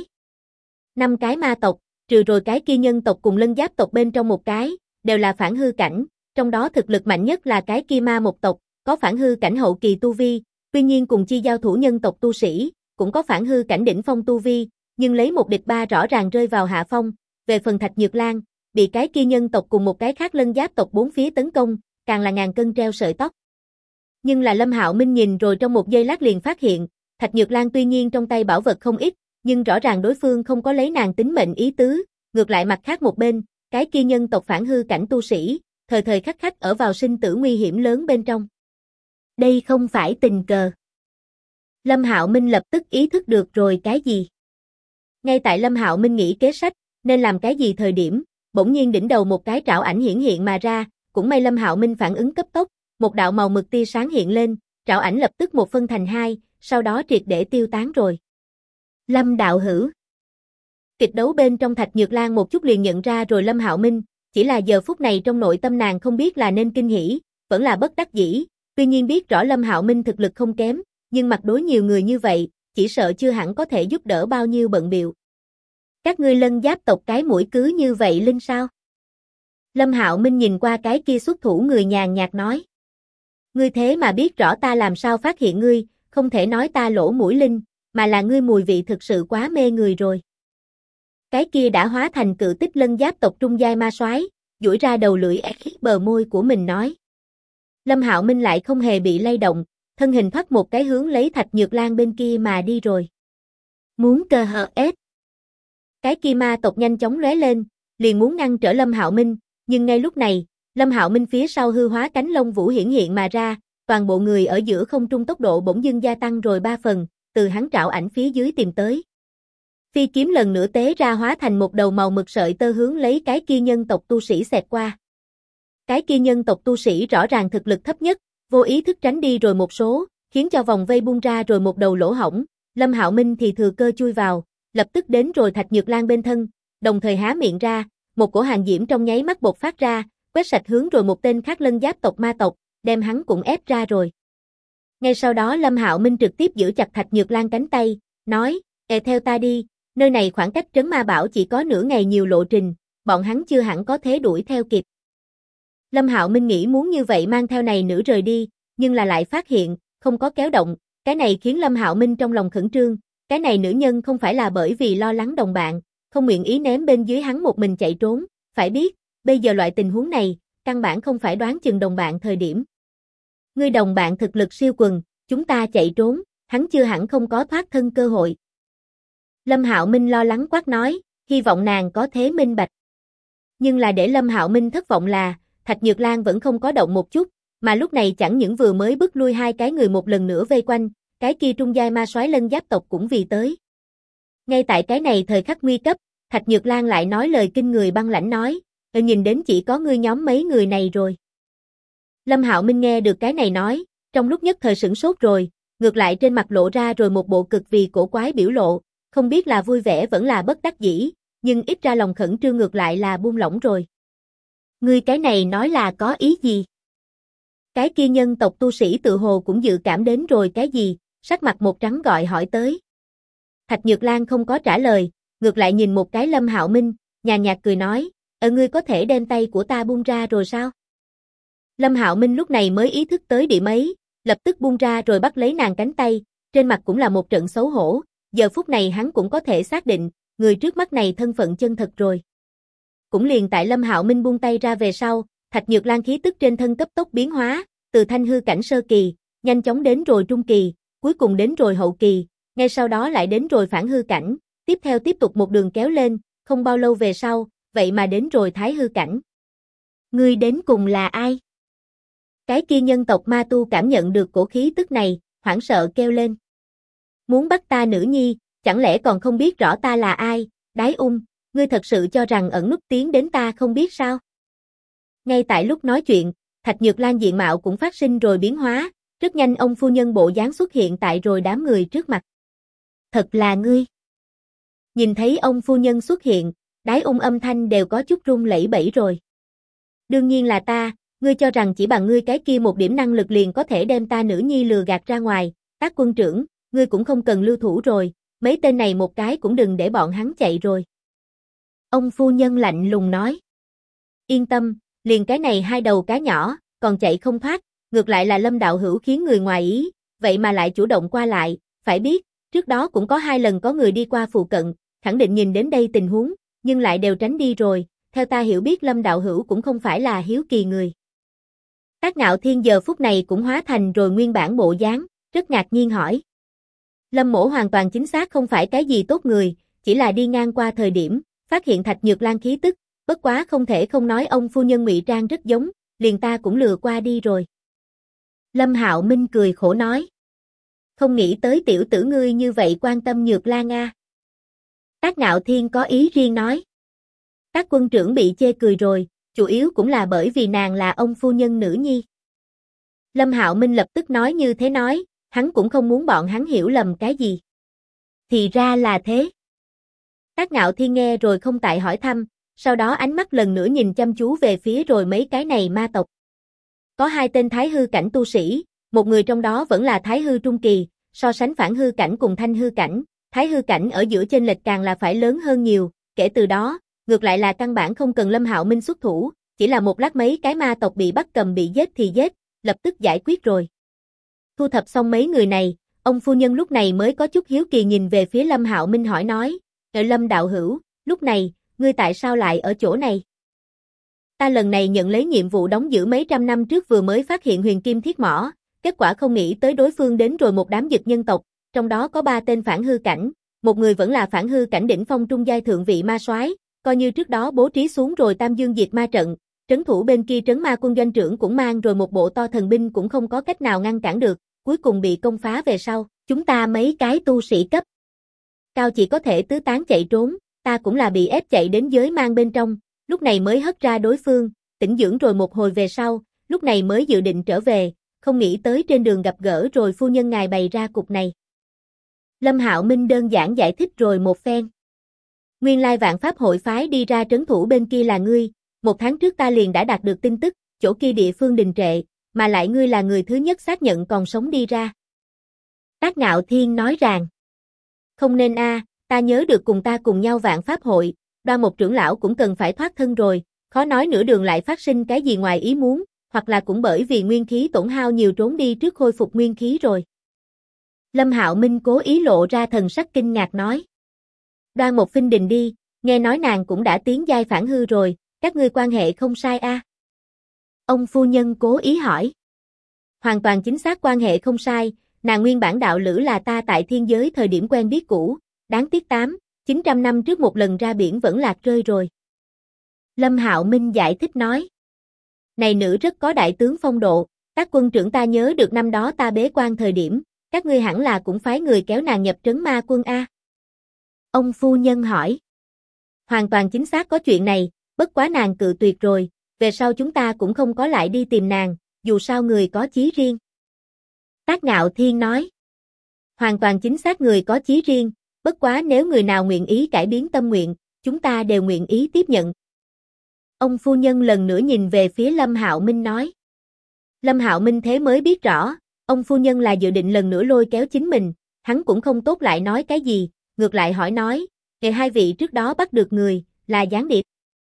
5 cái ma tộc, trừ rồi cái kia nhân tộc cùng lân giáp tộc bên trong một cái, đều là phản hư cảnh, trong đó thực lực mạnh nhất là cái kia ma một tộc, có phản hư cảnh hậu kỳ tu vi, tuy nhiên cùng chi giao thủ nhân tộc tu sĩ, cũng có phản hư cảnh đỉnh phong tu vi, nhưng lấy 1 địch 3 rõ ràng rơi vào hạ phong, về phần Thạch Nhược Lan, bị cái kia nhân tộc cùng một cái khác lân giáp tộc bốn phía tấn công, càng là ngàn cân treo sợi tóc. Nhưng là Lâm Hạo Minh nhìn rồi trong một giây lát liền phát hiện, Thạch Nhược Lan tuy nhiên trong tay bảo vật không ít, nhưng rõ ràng đối phương không có lấy nàng tính mệnh ý tứ, ngược lại mặt khác một bên, cái kia nhân tộc phản hư cảnh tu sĩ, thời thời khắc khắc ở vào sinh tử nguy hiểm lớn bên trong. Đây không phải tình cờ. Lâm Hạo Minh lập tức ý thức được rồi cái gì. Ngay tại Lâm Hạo Minh nghĩ kế sách, nên làm cái gì thời điểm, bỗng nhiên đỉnh đầu một cái trảo ảnh hiển hiện mà ra, cũng may Lâm Hạo Minh phản ứng cấp tốc, một đạo màu mực tia sáng hiện lên, trảo ảnh lập tức một phân thành 2, sau đó triệt để tiêu tán rồi. Lâm đạo hữu. Kịch đấu bên trong Thạch Nhược Lan một chút liền nhận ra rồi Lâm Hạo Minh, chỉ là giờ phút này trong nội tâm nàng không biết là nên kinh hỉ, vẫn là bất đắc dĩ, tuy nhiên biết rõ Lâm Hạo Minh thực lực không kém, nhưng mặt đối nhiều người như vậy, chỉ sợ chưa hẳn có thể giúp đỡ bao nhiêu bận bịu. Các ngươi lân giáp tộc cái mũi cứ như vậy linh sao? Lâm Hạo Minh nhìn qua cái kia xuất thủ người nhàn nhạt nói. Ngươi thế mà biết rõ ta làm sao phát hiện ngươi, không thể nói ta lỗ mũi linh, mà là ngươi mùi vị thực sự quá mê người rồi. Cái kia đã hóa thành cự tích lân giáp tộc trung giai ma soái, duỗi ra đầu lưỡi ép bờ môi của mình nói. Lâm Hạo Minh lại không hề bị lay động, thân hình thoát một cái hướng lấy Thạch Nhược Lan bên kia mà đi rồi. Muốn cơ hở ép. Cái kia ma tộc nhanh chóng lóe lên, liền muốn ngăn trở Lâm Hạo Minh, nhưng ngay lúc này, Lâm Hạo Minh phía sau hư hóa cánh lông vũ hiển hiện mà ra, toàn bộ người ở giữa không trung tốc độ bỗng dưng gia tăng rồi 3 phần, từ hắn trảo ảnh phía dưới tìm tới. Phi kiếm lần nữa tế ra hóa thành một đầu màu mực sợi tơ hướng lấy cái kia nhân tộc tu sĩ xẹt qua. Cái kia nhân tộc tu sĩ rõ ràng thực lực thấp nhất, vô ý thức tránh đi rồi một số, khiến cho vòng vây bung ra rồi một đầu lỗ hổng, Lâm Hạo Minh thì thừa cơ chui vào, lập tức đến rồi Thạch Nhược Lan bên thân, đồng thời há miệng ra, một cổ hàng diễm trong nháy mắt bộc phát ra, quét sạch hướng rồi một tên khác lân giáp tộc ma tộc, đem hắn cũng ép ra rồi. Ngay sau đó Lâm Hạo Minh trực tiếp giữ chặt Thạch Nhược Lan cánh tay, nói, theo ta đi, nơi này khoảng cách trấn ma bảo chỉ có nửa ngày nhiều lộ trình, bọn hắn chưa hẳn có thể đuổi theo kịp. Lâm Hạo Minh nghĩ muốn như vậy mang theo này nữ rời đi, nhưng là lại phát hiện, không có kéo động, cái này khiến Lâm Hạo Minh trong lòng khẩn trương, cái này nữ nhân không phải là bởi vì lo lắng đồng bạn, không nguyện ý ném bên dưới hắn một mình chạy trốn, phải biết, bây giờ loại tình huống này, căn bản không phải đoán chừng đồng bạn thời điểm. Ngươi đồng bạn thực lực siêu quần, chúng ta chạy trốn, hắn chưa hẳn không có thoát thân cơ hội. Lâm Hạo Minh lo lắng quát nói, hy vọng nàng có thế minh bạch. Nhưng là để Lâm Hạo Minh thất vọng là, Thạch Nhược Lan vẫn không có động một chút, mà lúc này chẳng những vừa mới bức lui hai cái người một lần nữa vây quanh, cái kia trung giai ma soái Lân Giáp tộc cũng vì tới. Ngay tại cái này thời khắc nguy cấp, Thạch Nhược Lan lại nói lời kinh người băng lãnh nói, nhìn đến chỉ có ngươi nhóm mấy người này rồi. Lâm Hạo Minh nghe được cái này nói, trong lúc nhất thời sửng sốt rồi, ngược lại trên mặt lộ ra rồi một bộ cực vì cổ quái biểu lộ, không biết là vui vẻ vẫn là bất đắc dĩ, nhưng ít ra lòng khẩn trương ngược lại là buông lỏng rồi. Ngươi cái này nói là có ý gì? Cái kia nhân tộc tu sĩ tự hồ cũng dự cảm đến rồi cái gì, sắc mặt một trắng gọi hỏi tới. Thạch Nhược Lan không có trả lời, ngược lại nhìn một cái Lâm Hạo Minh, nhàn nhạt cười nói, ngươi có thể đem tay của ta buông ra rồi sao? Lâm Hạo Minh lúc này mới ý thức tới điểm ấy, lập tức buông ra rồi bắt lấy nàng cánh tay, trên mặt cũng là một trận xấu hổ, giờ phút này hắn cũng có thể xác định, người trước mắt này thân phận chân thật rồi. Cũng liền tại Lâm Hạo Minh buông tay ra về sau, Thạch Nhược Lan khí tức trên thân cấp tốc biến hóa, từ thanh hư cảnh sơ kỳ, nhanh chóng đến rồi trung kỳ, cuối cùng đến rồi hậu kỳ, ngay sau đó lại đến rồi phản hư cảnh, tiếp theo tiếp tục một đường kéo lên, không bao lâu về sau, vậy mà đến rồi thái hư cảnh. Ngươi đến cùng là ai? Cái kia nhân tộc ma tu cảm nhận được cổ khí tức này, hoảng sợ kêu lên. Muốn bắt ta nữ nhi, chẳng lẽ còn không biết rõ ta là ai? Đái ngươi thật sự cho rằng ẩn núp tiến đến ta không biết sao? Ngay tại lúc nói chuyện, Thạch Nhược Lan diện mạo cũng phát sinh rồi biến hóa, rất nhanh ông phu nhân bộ dáng xuất hiện tại rồi đám người trước mặt. Thật là ngươi. Nhìn thấy ông phu nhân xuất hiện, Đái âm thanh đều có chút run lẩy bẩy rồi. Đương nhiên là ta, ngươi cho rằng chỉ bằng ngươi cái kia một điểm năng lực liền có thể đem ta nữ nhi lừa gạt ra ngoài, Tác quân trưởng, ngươi cũng không cần lưu thủ rồi, mấy tên này một cái cũng đừng để bọn hắn chạy rồi. Ông phu nhân lạnh lùng nói. Yên tâm, liền cái này hai đầu cá nhỏ, còn chạy không thoát, ngược lại là Lâm đạo hữu khiến người ngoài ý, vậy mà lại chủ động qua lại, phải biết, trước đó cũng có 2 lần có người đi qua phụ cận, khẳng định nhìn đến đây tình huống, nhưng lại đều tránh đi rồi, theo ta hiểu biết Lâm đạo hữu cũng không phải là hiếu kỳ người. Tác Ngạo Thiên giờ phút này cũng hóa thành rồi nguyên bản bộ dáng, rất ngạc nhiên hỏi. Lâm mỗ hoàn toàn chính xác không phải cái gì tốt người, chỉ là đi ngang qua thời điểm, phát hiện Thạch Nhược Lan khí tức, bất quá không thể không nói ông phu nhân ngụy trang rất giống, liền ta cũng lừa qua đi rồi. Lâm Hạo Minh cười khổ nói. Không nghĩ tới tiểu tử ngươi như vậy quan tâm Nhược Lan a. Tác Ngạo Thiên có ý riêng nói. Tác quân trưởng bị chê cười rồi, chủ yếu cũng là bởi vì nàng là ông phu nhân nữ nhi. Lâm Hạo Minh lập tức nói như thế nói, hắn cũng không muốn bọn hắn hiểu lầm cái gì. Thì ra là thế. Tác Ngạo Thiên nghe rồi không tại hỏi thăm, sau đó ánh mắt lần nữa nhìn chăm chú về phía rồi mấy cái này ma tộc. Có 2 tên thái hư cảnh tu sĩ, một người trong đó vẫn là thái hư trung kỳ, so sánh phản hư cảnh cùng thanh hư cảnh, thái hư cảnh ở giữa chênh lệch càng là phải lớn hơn nhiều, kể từ đó, ngược lại là căn bản không cần Lâm Hạo Minh xuất thủ, chỉ là một lát mấy cái ma tộc bị bắt cầm bị giết thì giết, lập tức giải quyết rồi. Thu thập xong mấy người này, ông phu nhân lúc này mới có chút hiếu kỳ nhìn về phía Lâm Hạo Minh hỏi nói, Lâm đạo hữu, lúc này, ngươi tại sao lại ở chỗ này? Ta lần này nhận lấy nhiệm vụ đóng giữ mấy trăm năm trước vừa mới phát hiện huyền kim thiết mỏ, kết quả không nghĩ tới đối phương đến rồi một đám dịch nhân tộc, trong đó có 3 tên phản hư cảnh, một người vẫn là phản hư cảnh đỉnh phong trung giai thượng vị ma soái, coi như trước đó bố trí xuống rồi Tam Dương Diệt Ma trận, trấn thủ bên kia trấn ma quân doanh trưởng cũng mang rồi một bộ to thần binh cũng không có cách nào ngăn cản được, cuối cùng bị công phá về sau, chúng ta mấy cái tu sĩ cấp cao chỉ có thể tứ tán chạy trốn, ta cũng là bị ép chạy đến giới mang bên trong, lúc này mới hất ra đối phương, tĩnh dưỡng rồi một hồi về sau, lúc này mới dự định trở về, không nghĩ tới trên đường gặp gỡ rồi phu nhân ngài bày ra cục này. Lâm Hạo Minh đơn giản giải thích rồi một phen. Nguyên lai Vạn Pháp hội phái đi ra trấn thủ bên kia là ngươi, 1 tháng trước ta liền đã đạt được tin tức, chỗ kia địa phương đình trệ, mà lại ngươi là người thứ nhất xác nhận còn sống đi ra. Tác Ngạo Thiên nói rằng, không nên ta nhớ được cùng ta cùng nhau Vạn Pháp hội, Đoan một trưởng lão cũng cần phải thoát thân rồi, khó nói nửa đường lại phát sinh cái gì ngoài ý muốn, hoặc là cũng bởi vì nguyên khí tổn hao nhiều trốn đi trước khôi phục nguyên khí rồi. Lâm Hạo Minh cố ý lộ ra thần sắc kinh ngạc nói. Đoan một phinh đình đi, nghe nói nàng cũng đã tiến giai phản hư rồi, các ngươi quan hệ không sai a? Ông phu nhân cố ý hỏi. Hoàn toàn chính xác quan hệ không sai, Nàng nguyên bản đạo lữ là ta tại thiên giới thời điểm quen biết cũ, đáng tiếc 900 năm trước một lần ra biển vẫn lạc rơi rồi. Lâm Hạo Minh giải thích nói. Này nữ rất có đại tướng phong độ, các quân trưởng ta nhớ được năm đó ta bế quan thời điểm, các ngươi hẳn là cũng phái người kéo nàng nhập trấn ma quân A. Ông phu nhân hỏi. Hoàn toàn chính xác có chuyện này, bất quá nàng cự tuyệt rồi, về sau chúng ta cũng không có lại đi tìm nàng, dù sao người có chí riêng. Tác Ngạo Thiên nói. Hoàn toàn chính xác người có chí riêng, bất quá nếu người nào nguyện ý cải biến tâm nguyện, chúng ta đều nguyện ý tiếp nhận. Ông phu nhân lần nữa nhìn về phía Lâm Hạo Minh nói. Lâm Hạo Minh thế mới biết rõ, ông phu nhân là dự định lần nữa lôi kéo chính mình, hắn cũng không tốt lại nói cái gì, ngược lại hỏi nói, hai vị trước đó bắt được người, là gián điệp.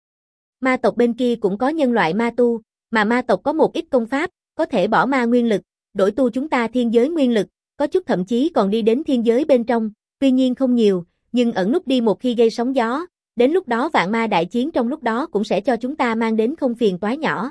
Ma tộc bên kia cũng có nhân loại ma tu, mà ma tộc có một ít công pháp, có thể bỏ ma nguyên lực, đổi tu chúng ta thiên giới nguyên lực, có chút thậm chí còn đi đến thiên giới bên trong, tuy nhiên không nhiều, nhưng ẩn núp đi một khi gây sóng gió, đến lúc đó vạn ma đại chiến trong lúc đó cũng sẽ cho chúng ta mang đến không phiền toái nhỏ.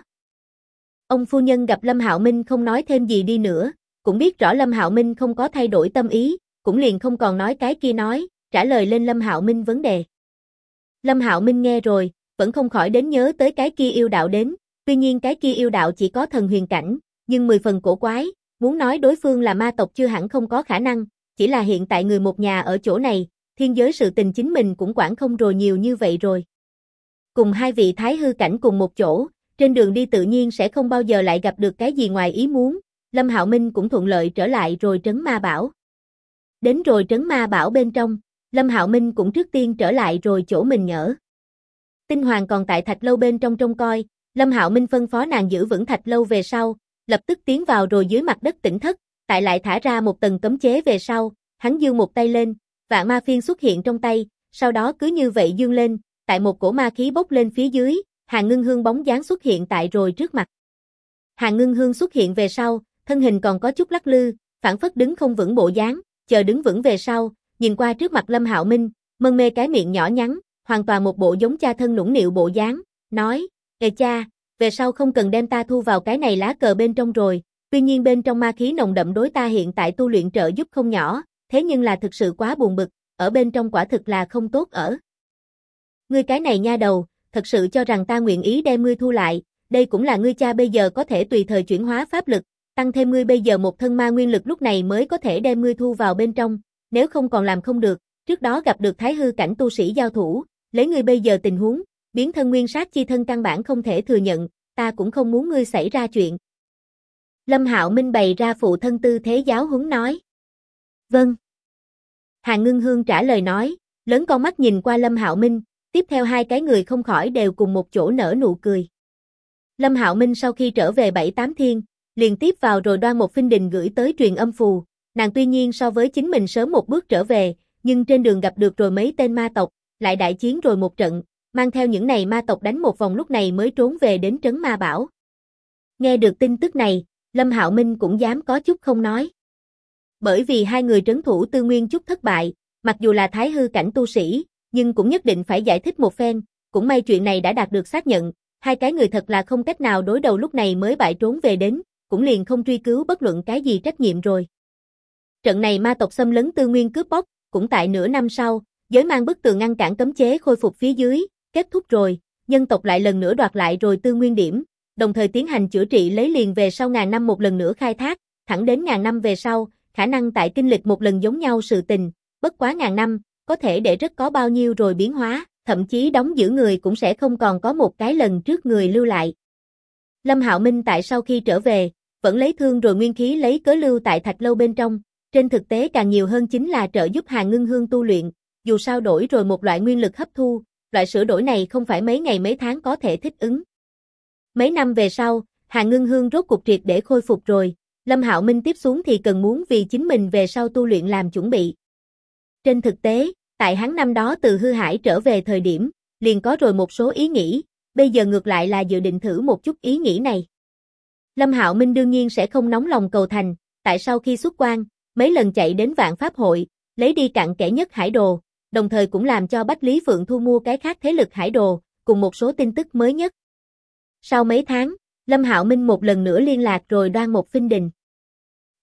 Ông phu nhân gặp Lâm Hạo Minh không nói thêm gì đi nữa, cũng biết rõ Lâm Hạo Minh không có thay đổi tâm ý, cũng liền không còn nói cái kia nói, trả lời lên Lâm Hạo Minh vấn đề. Lâm Hạo Minh nghe rồi, vẫn không khỏi đến nhớ tới cái kia yêu đạo đến, tuy nhiên cái kia yêu đạo chỉ có thần huyền cảnh, nhưng 10 phần cổ quái, muốn nói đối phương là ma tộc chưa hẳn không có khả năng, chỉ là hiện tại người một nhà ở chỗ này, thiên giới sự tình chính mình cũng quản không rồi nhiều như vậy rồi. Cùng hai vị thái hư cảnh cùng một chỗ, trên đường đi tự nhiên sẽ không bao giờ lại gặp được cái gì ngoài ý muốn, Lâm Hạo Minh cũng thuận lợi trở lại rồi trấn ma bảo. Đến rồi trấn ma bảo bên trong, Lâm Hạo Minh cũng trước tiên trở lại rồi chỗ mình nhỡ. Tinh Hoàng còn tại thạch lâu bên trong trông coi, Lâm Hạo Minh phân phó nàng giữ vững thạch lâu về sau, lập tức tiến vào rồi dưới mặt đất tỉnh thất, tại lại thả ra một tầng cấm chế về sau, hắn giương một tay lên, vạn ma phiên xuất hiện trong tay, sau đó cứ như vậy giương lên, tại một cổ ma khí bốc lên phía dưới, Hàn Ngưng Hương bóng dáng xuất hiện tại rồi trước mặt. Hàn Ngưng Hương xuất hiện về sau, thân hình còn có chút lắc lư, phản phất đứng không vững bộ dáng, chờ đứng vững về sau, nhìn qua trước mặt Lâm Hạo Minh, mân mê cái miệng nhỏ nhắn, hoàn toàn một bộ giống cha thân nũng nịu bộ dáng, nói, cha, về sau không cần đem ta thu vào cái này lá cờ bên trong rồi, tuy nhiên bên trong ma khí nồng đậm đối ta hiện tại tu luyện trợ giúp không nhỏ, thế nhưng là thực sự quá buồn bực, ở bên trong quả thực là không tốt ở. Ngươi cái này nha đầu, thật sự cho rằng ta nguyện ý đem ngươi thu lại, đây cũng là ngươi cha bây giờ có thể tùy thời chuyển hóa pháp lực, tăng thêm ngươi bây giờ một thân ma nguyên lực lúc này mới có thể đem ngươi thu vào bên trong, nếu không còn làm không được, trước đó gặp được thái hư cảnh tu sĩ giao thủ, lấy ngươi bây giờ tình huống, biến thân nguyên sát chi thân căn bản không thể thừa nhận, ta cũng không muốn ngươi xảy ra chuyện. Lâm Hạo Minh bày ra phụ thân tư thế giáo huấn nói. Vâng. Hàn Ngưng Hương trả lời nói, lớn con mắt nhìn qua Lâm Hạo Minh, tiếp theo hai cái người không khỏi đều cùng một chỗ nở nụ cười. Lâm Hạo Minh sau khi trở về 7-8 thiên, liền tiếp vào rồi đoan một phinh đình gửi tới truyền âm phù, nàng tuy nhiên so với chính mình sớm một bước trở về, nhưng trên đường gặp được rồi mấy tên ma tộc, lại đại chiến rồi một trận, mang theo những này ma tộc đánh một vòng lúc này mới trốn về đến trấn ma bảo. Nghe được tin tức này, Lâm Hạo Minh cũng dám có chút không nói. Bởi vì hai người trấn thủ Tư Nguyên chút thất bại, mặc dù là thái hư cảnh tu sĩ, nhưng cũng nhất định phải giải thích một phen, cũng may chuyện này đã đạt được xác nhận, hai cái người thật là không cách nào đối đầu lúc này mới bại trốn về đến, cũng liền không truy cứu bất luận cái gì trách nhiệm rồi. Trận này ma tộc xâm lấn Tư Nguyên cướp bóc, cũng tại nửa năm sau, giới mang bức tường ngăn cản cấm chế khôi phục phía dưới, kết thúc rồi, nhân tộc lại lần nữa đoạt lại rồi Tư Nguyên điểm, đồng thời tiến hành chữa trị lấy liền về sau ngàn năm một lần nữa khai thác, thẳng đến ngàn năm về sau, khả năng tại kinh lịch một lần giống nhau sự tình, bất quá ngàn năm, có thể để rất có bao nhiêu rồi biến hóa, thậm chí đóng giữ người cũng sẽ không còn có một cái lần trước người lưu lại. Lâm Hạo Minh tại sau khi trở về, vẫn lấy thương rồi nguyên khí lấy cớ lưu tại thạch lâu bên trong, trên thực tế càng nhiều hơn chính là trợ giúp Hàn Ngưng Hương tu luyện, dù sao đổi rồi một loại nguyên lực hấp thu, loại sửa đổi này không phải mấy ngày mấy tháng có thể thích ứng. Mấy năm về sau, Hàn Ngưng Hương rốt cục triệt để khôi phục rồi, Lâm Hạo Minh tiếp xuống thì cần muốn vì chính mình về sau tu luyện làm chuẩn bị. Trên thực tế, tại hắn năm đó từ hư hải trở về thời điểm, liền có rồi một số ý nghĩ, bây giờ ngược lại là dự định thử một chút ý nghĩ này. Lâm Hạo Minh đương nhiên sẽ không nóng lòng cầu thành, tại sau khi xuất quan, mấy lần chạy đến Vạn Pháp Hội, lấy đi cặn kẽ nhất hải đồ, đồng thời cũng làm cho Bách Lý Phượng thu mua cái khác thế lực hải đồ, cùng một số tin tức mới nhất. Sau mấy tháng, Lâm Hạo Minh một lần nữa liên lạc rồi đoan một phinh đình.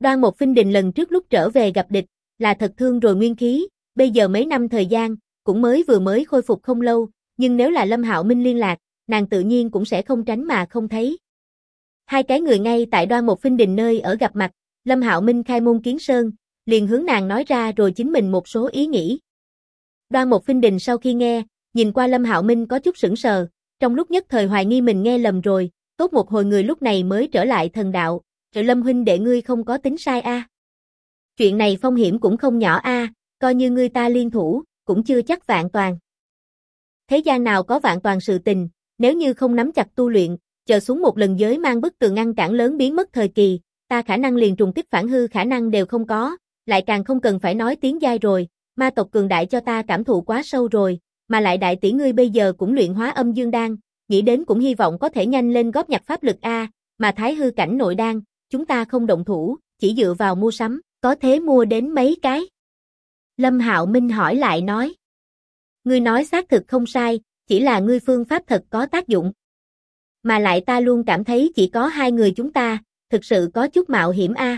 Đoan Mộc Phinh Đình lần trước lúc trở về gặp địch, là thật thương rồi nguyên khí, bây giờ mấy năm thời gian, cũng mới khôi phục không lâu, nhưng nếu là Lâm Hạo Minh liên lạc, nàng tự nhiên cũng sẽ không tránh mà không thấy. Hai cái người ngay tại Đoan Mộc Phinh Đình nơi ở gặp mặt, Lâm Hạo Minh khai môn kiến sơn, liền hướng nàng nói ra rồi chính mình một số ý nghĩ. Đoan Mộc Phinh Đình sau khi nghe, nhìn qua Lâm Hạo Minh có chút sững sờ, trong lúc nhất thời hoài nghi mình nghe lầm rồi, tốt một hồi người lúc này mới trở lại thần đạo, "Rồi Lâm huynh đệ ngươi không có tính sai a. Chuyện này phong hiểm cũng không nhỏ a, coi như ngươi ta liên thủ, cũng chưa chắc vạn toàn. Thế gian nào có vạn toàn sự tình, nếu như không nắm chặt tu luyện, chờ xuống một lần giới mang bức tường ngăn cản lớn biến mất thời kỳ, ta khả năng liền trùng kích phản hư khả năng đều không có, lại càng không cần phải nói tiến giai rồi, ma tộc cường đại cho ta cảm thụ quá sâu rồi, mà lại đại tỷ ngươi bây giờ cũng luyện hóa âm dương đan, nghĩ đến cũng hy vọng có thể nhanh lên góp nhặt pháp lực a, mà thái hư cảnh nội đan, chúng ta không động thủ, chỉ dựa vào mua sắm, có thế mua đến mấy cái?" Lâm Hạo Minh hỏi lại nói. "Ngươi nói xác thực không sai, chỉ là ngươi phương pháp thật có tác dụng. Mà lại ta luôn cảm thấy chỉ có hai người chúng ta, thực sự có chút mạo hiểm a."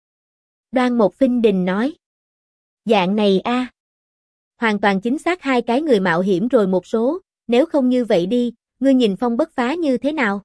Đoan Mộc Phinh Đình nói. "Dạng này a. Hoàn toàn chính xác hai cái người mạo hiểm rồi một số, nếu không như vậy đi, ngươi nhìn Phong Bất Phá như thế nào?"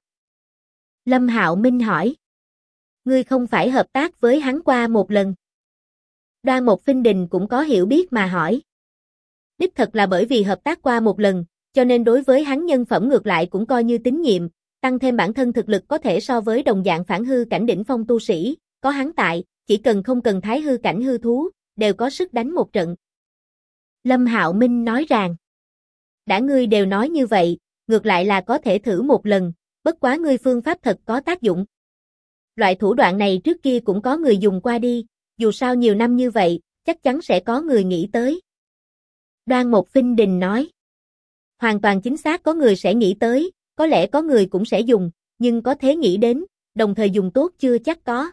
Lâm Hạo Minh hỏi. "Ngươi không phải hợp tác với hắn qua một lần?" Đoan Mộc Phinh Đình cũng có hiểu biết mà hỏi. Đích thật là bởi vì hợp tác qua một lần, cho nên đối với hắn nhân phẩm ngược lại cũng coi như tín nhiệm, tăng thêm bản thân thực lực có thể so với đồng dạng phản hư cảnh đỉnh phong tu sĩ, có hắn tại, chỉ cần không cần thái hư cảnh hư thú, đều có sức đánh một trận. Lâm Hạo Minh nói rằng, đã ngươi đều nói như vậy, ngược lại là có thể thử một lần, bất quá ngươi phương pháp thật có tác dụng. Loại thủ đoạn này trước kia cũng có người dùng qua đi, dù sao nhiều năm như vậy, chắc chắn sẽ có người nghĩ tới. Đoan Mộc Phinh Đình nói, hoàn toàn chính xác có người sẽ nghĩ tới, có lẽ có người cũng sẽ dùng, nhưng có thế nghĩ đến, đồng thời dùng tốt chưa chắc có.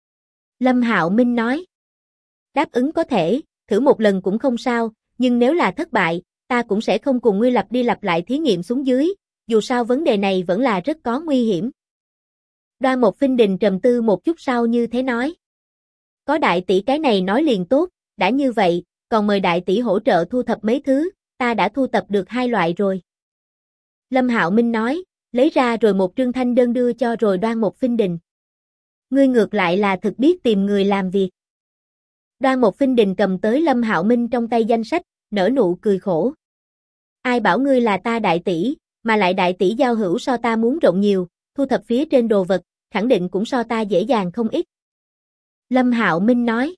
Lâm Hạo Minh nói, đáp ứng có thể, thử một lần cũng không sao, nhưng nếu là thất bại, ta cũng sẽ không cùng ngươi lặp đi lặp lại thí nghiệm xuống dưới, dù sao vấn đề này vẫn là rất có nguy hiểm. Đoan Mộc Phinh Đình trầm tư một chút sau như thế nói. Có đại tỷ cái này nói liền tốt, đã như vậy, còn mời đại tỷ hỗ trợ thu thập mấy thứ, ta đã thu tập được 2 loại rồi. Lâm Hạo Minh nói, lấy ra rồi một trương thanh đơn đưa cho rồi Đoan Mộc Phinh Đình. Ngươi ngược lại là thực biết tìm người làm việc. Đoan Mộc Phinh Đình cầm tới Lâm Hạo Minh trong tay danh sách, nở nụ cười khổ. Ai bảo ngươi là ta đại tỷ, mà lại đại tỷ giao hữu so ta muốn rộng nhiều, thu thập phía trên đồ vật, khẳng định cũng so ta dễ dàng không ít. Lâm Hạo Minh nói.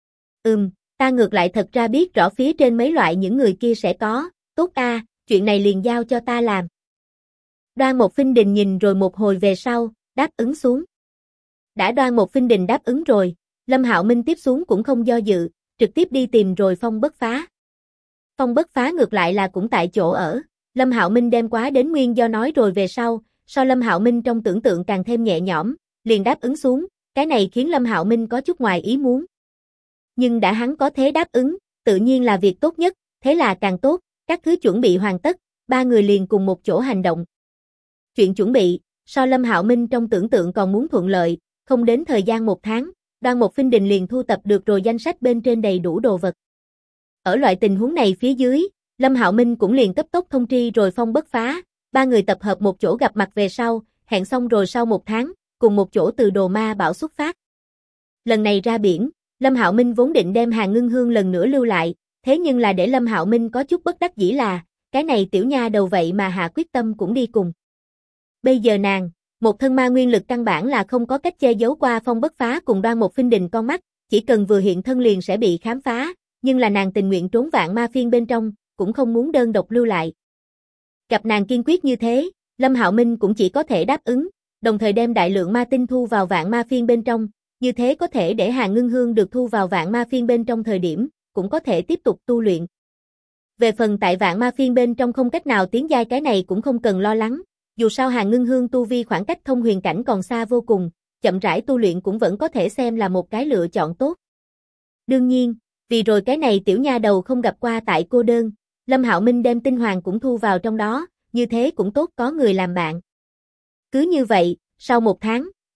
Ta ngược lại thật ra biết rõ phía trên mấy loại những người kia sẽ có, tốt a, chuyện này liền giao cho ta làm. Đoan Mộc Phinh Đình nhìn rồi một hồi về sau, đáp ứng xuống. Đã Đoan Mộc Phinh Đình đáp ứng rồi, Lâm Hạo Minh tiếp xuống cũng không do dự, trực tiếp đi tìm rồi Phong Bất Phá. Phong Bất Phá ngược lại là cũng tại chỗ ở, Lâm Hạo Minh đem quá đến nguyên do nói rồi về sau, so Lâm Hạo Minh trong tưởng tượng càng thêm nhẹ nhõm, liền đáp ứng xuống, cái này khiến Lâm Hạo Minh có chút ngoài ý muốn. Nhưng đã hắn có thế đáp ứng, tự nhiên là việc tốt nhất, thế là càng tốt, các thứ chuẩn bị hoàn tất, 3 người liền cùng một chỗ hành động. Chuyện chuẩn bị, so Lâm Hạo Minh trong tưởng tượng còn muốn thuận lợi, không đến thời gian 1 tháng, Đoan Mộc Phinh Đình liền thu tập được rồi danh sách bên trên đầy đủ đồ vật. Ở loại tình huống này phía dưới, Lâm Hạo Minh cũng liền cấp tốc thông tri rồi Phong Bất Phá, 3 người tập hợp một chỗ gặp mặt về sau, hẹn xong rồi sau 1 tháng, cùng một chỗ từ Đồ Ma Bảo xuất phát. Lần này ra biển, Lâm Hạo Minh vốn định đem Hàn Ngưng Hương lần nữa lưu lại, thế nhưng là để Lâm Hạo Minh có chút bất đắc dĩ là, cái này tiểu nha đầu vậy mà hạ quyết tâm cũng đi cùng. Bây giờ nàng, một thân ma nguyên lực căn bản là không có cách che giấu qua Phong Bất Phá cùng Đoan Mộc Phinh Đình con mắt, chỉ cần vừa hiện thân liền sẽ bị khám phá, nhưng là nàng tình nguyện trốn vạn ma phiên bên trong, cũng không muốn đơn độc lưu lại. Gặp nàng kiên quyết như thế, Lâm Hạo Minh cũng chỉ có thể đáp ứng, đồng thời đem đại lượng ma tinh thu vào vạn ma phiên bên trong, như thế có thể để Hàn Ngưng Hương được thu vào vạn ma phiên bên trong thời điểm, cũng có thể tiếp tục tu luyện. Về phần tại vạn ma phiên bên trong không cách nào tiến giai cái này cũng không cần lo lắng, dù sao Hàn Ngưng Hương tu vi khoảng cách thông huyền cảnh còn xa vô cùng, chậm rãi tu luyện cũng vẫn có thể xem là một cái lựa chọn tốt. Đương nhiên, vì rồi cái này tiểu nha đầu không gặp qua tại cô đơn, Lâm Hạo Minh đem tinh hoàng cũng thu vào trong đó, như thế cũng tốt có người làm bạn. Cứ như vậy, sau 1 tháng,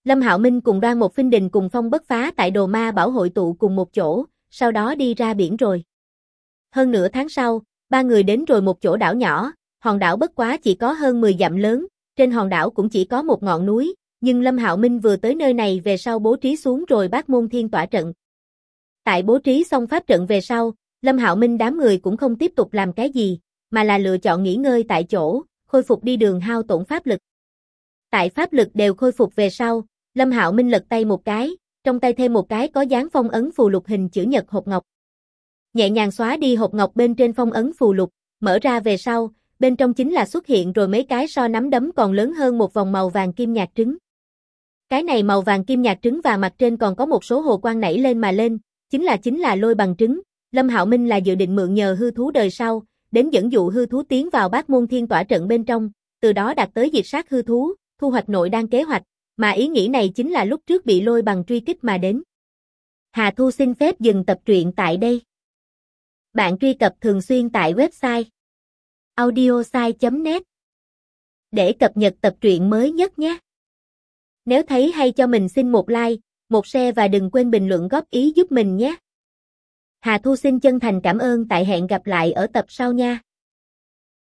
Lâm Hạo Minh cùng Đoan Một Phinh Đình cùng Phong Bất Phá tại Đồ Ma Bảo hội tụ cùng một chỗ, sau đó đi ra biển rồi. Hơn nửa tháng sau, ba người đến rồi một chỗ đảo nhỏ, hòn đảo bất quá chỉ có hơn 10 dặm lớn, trên hòn đảo cũng chỉ có một ngọn núi, nhưng Lâm Hạo Minh vừa tới nơi này về sau bố trí xuống rồi Bát Môn Thiên Tỏa trận. Tại bố trí xong pháp trận về sau, Lâm Hạo Minh đám người cũng không tiếp tục làm cái gì, mà là lựa chọn nghỉ ngơi tại chỗ, khôi phục đi đường hao tổn pháp lực. Tại pháp lực đều khôi phục về sau, Lâm Hạo Minh lật tay một cái, trong tay thêm một cái có dán phong ấn phù lục hình chữ nhật hộp ngọc. Nhẹ nhàng xóa đi hộp ngọc bên trên phong ấn phù lục, mở ra về sau, bên trong chính là xuất hiện rồi mấy cái so nắm đấm còn lớn hơn một vòng màu vàng kim nhạt trứng. Cái này màu vàng kim nhạt trứng và mặt trên còn có một số hồ quang nảy lên mà lên, chính là lôi bằng trứng. Lâm Hạo Minh là dự định mượn nhờ hư thú đời sau, đến dẫn dụ hư thú tiến vào Bát Môn Thiên Tỏa trận bên trong, từ đó đạt tới diệt sát hư thú, thu hoạch nội đan kế hoạch, mà ý nghĩ này chính là lúc trước bị lôi bằng truy kích mà đến. Hà Thu xin phép dừng tập truyện tại đây. Bạn truy cập thường xuyên tại website audiosai.net để cập nhật tập truyện mới nhất nhé. Nếu thấy hay cho mình xin một like, một share và đừng quên bình luận góp ý giúp mình nhé. Hà Thu xin chân thành cảm ơn, tại hẹn gặp lại ở tập sau nha.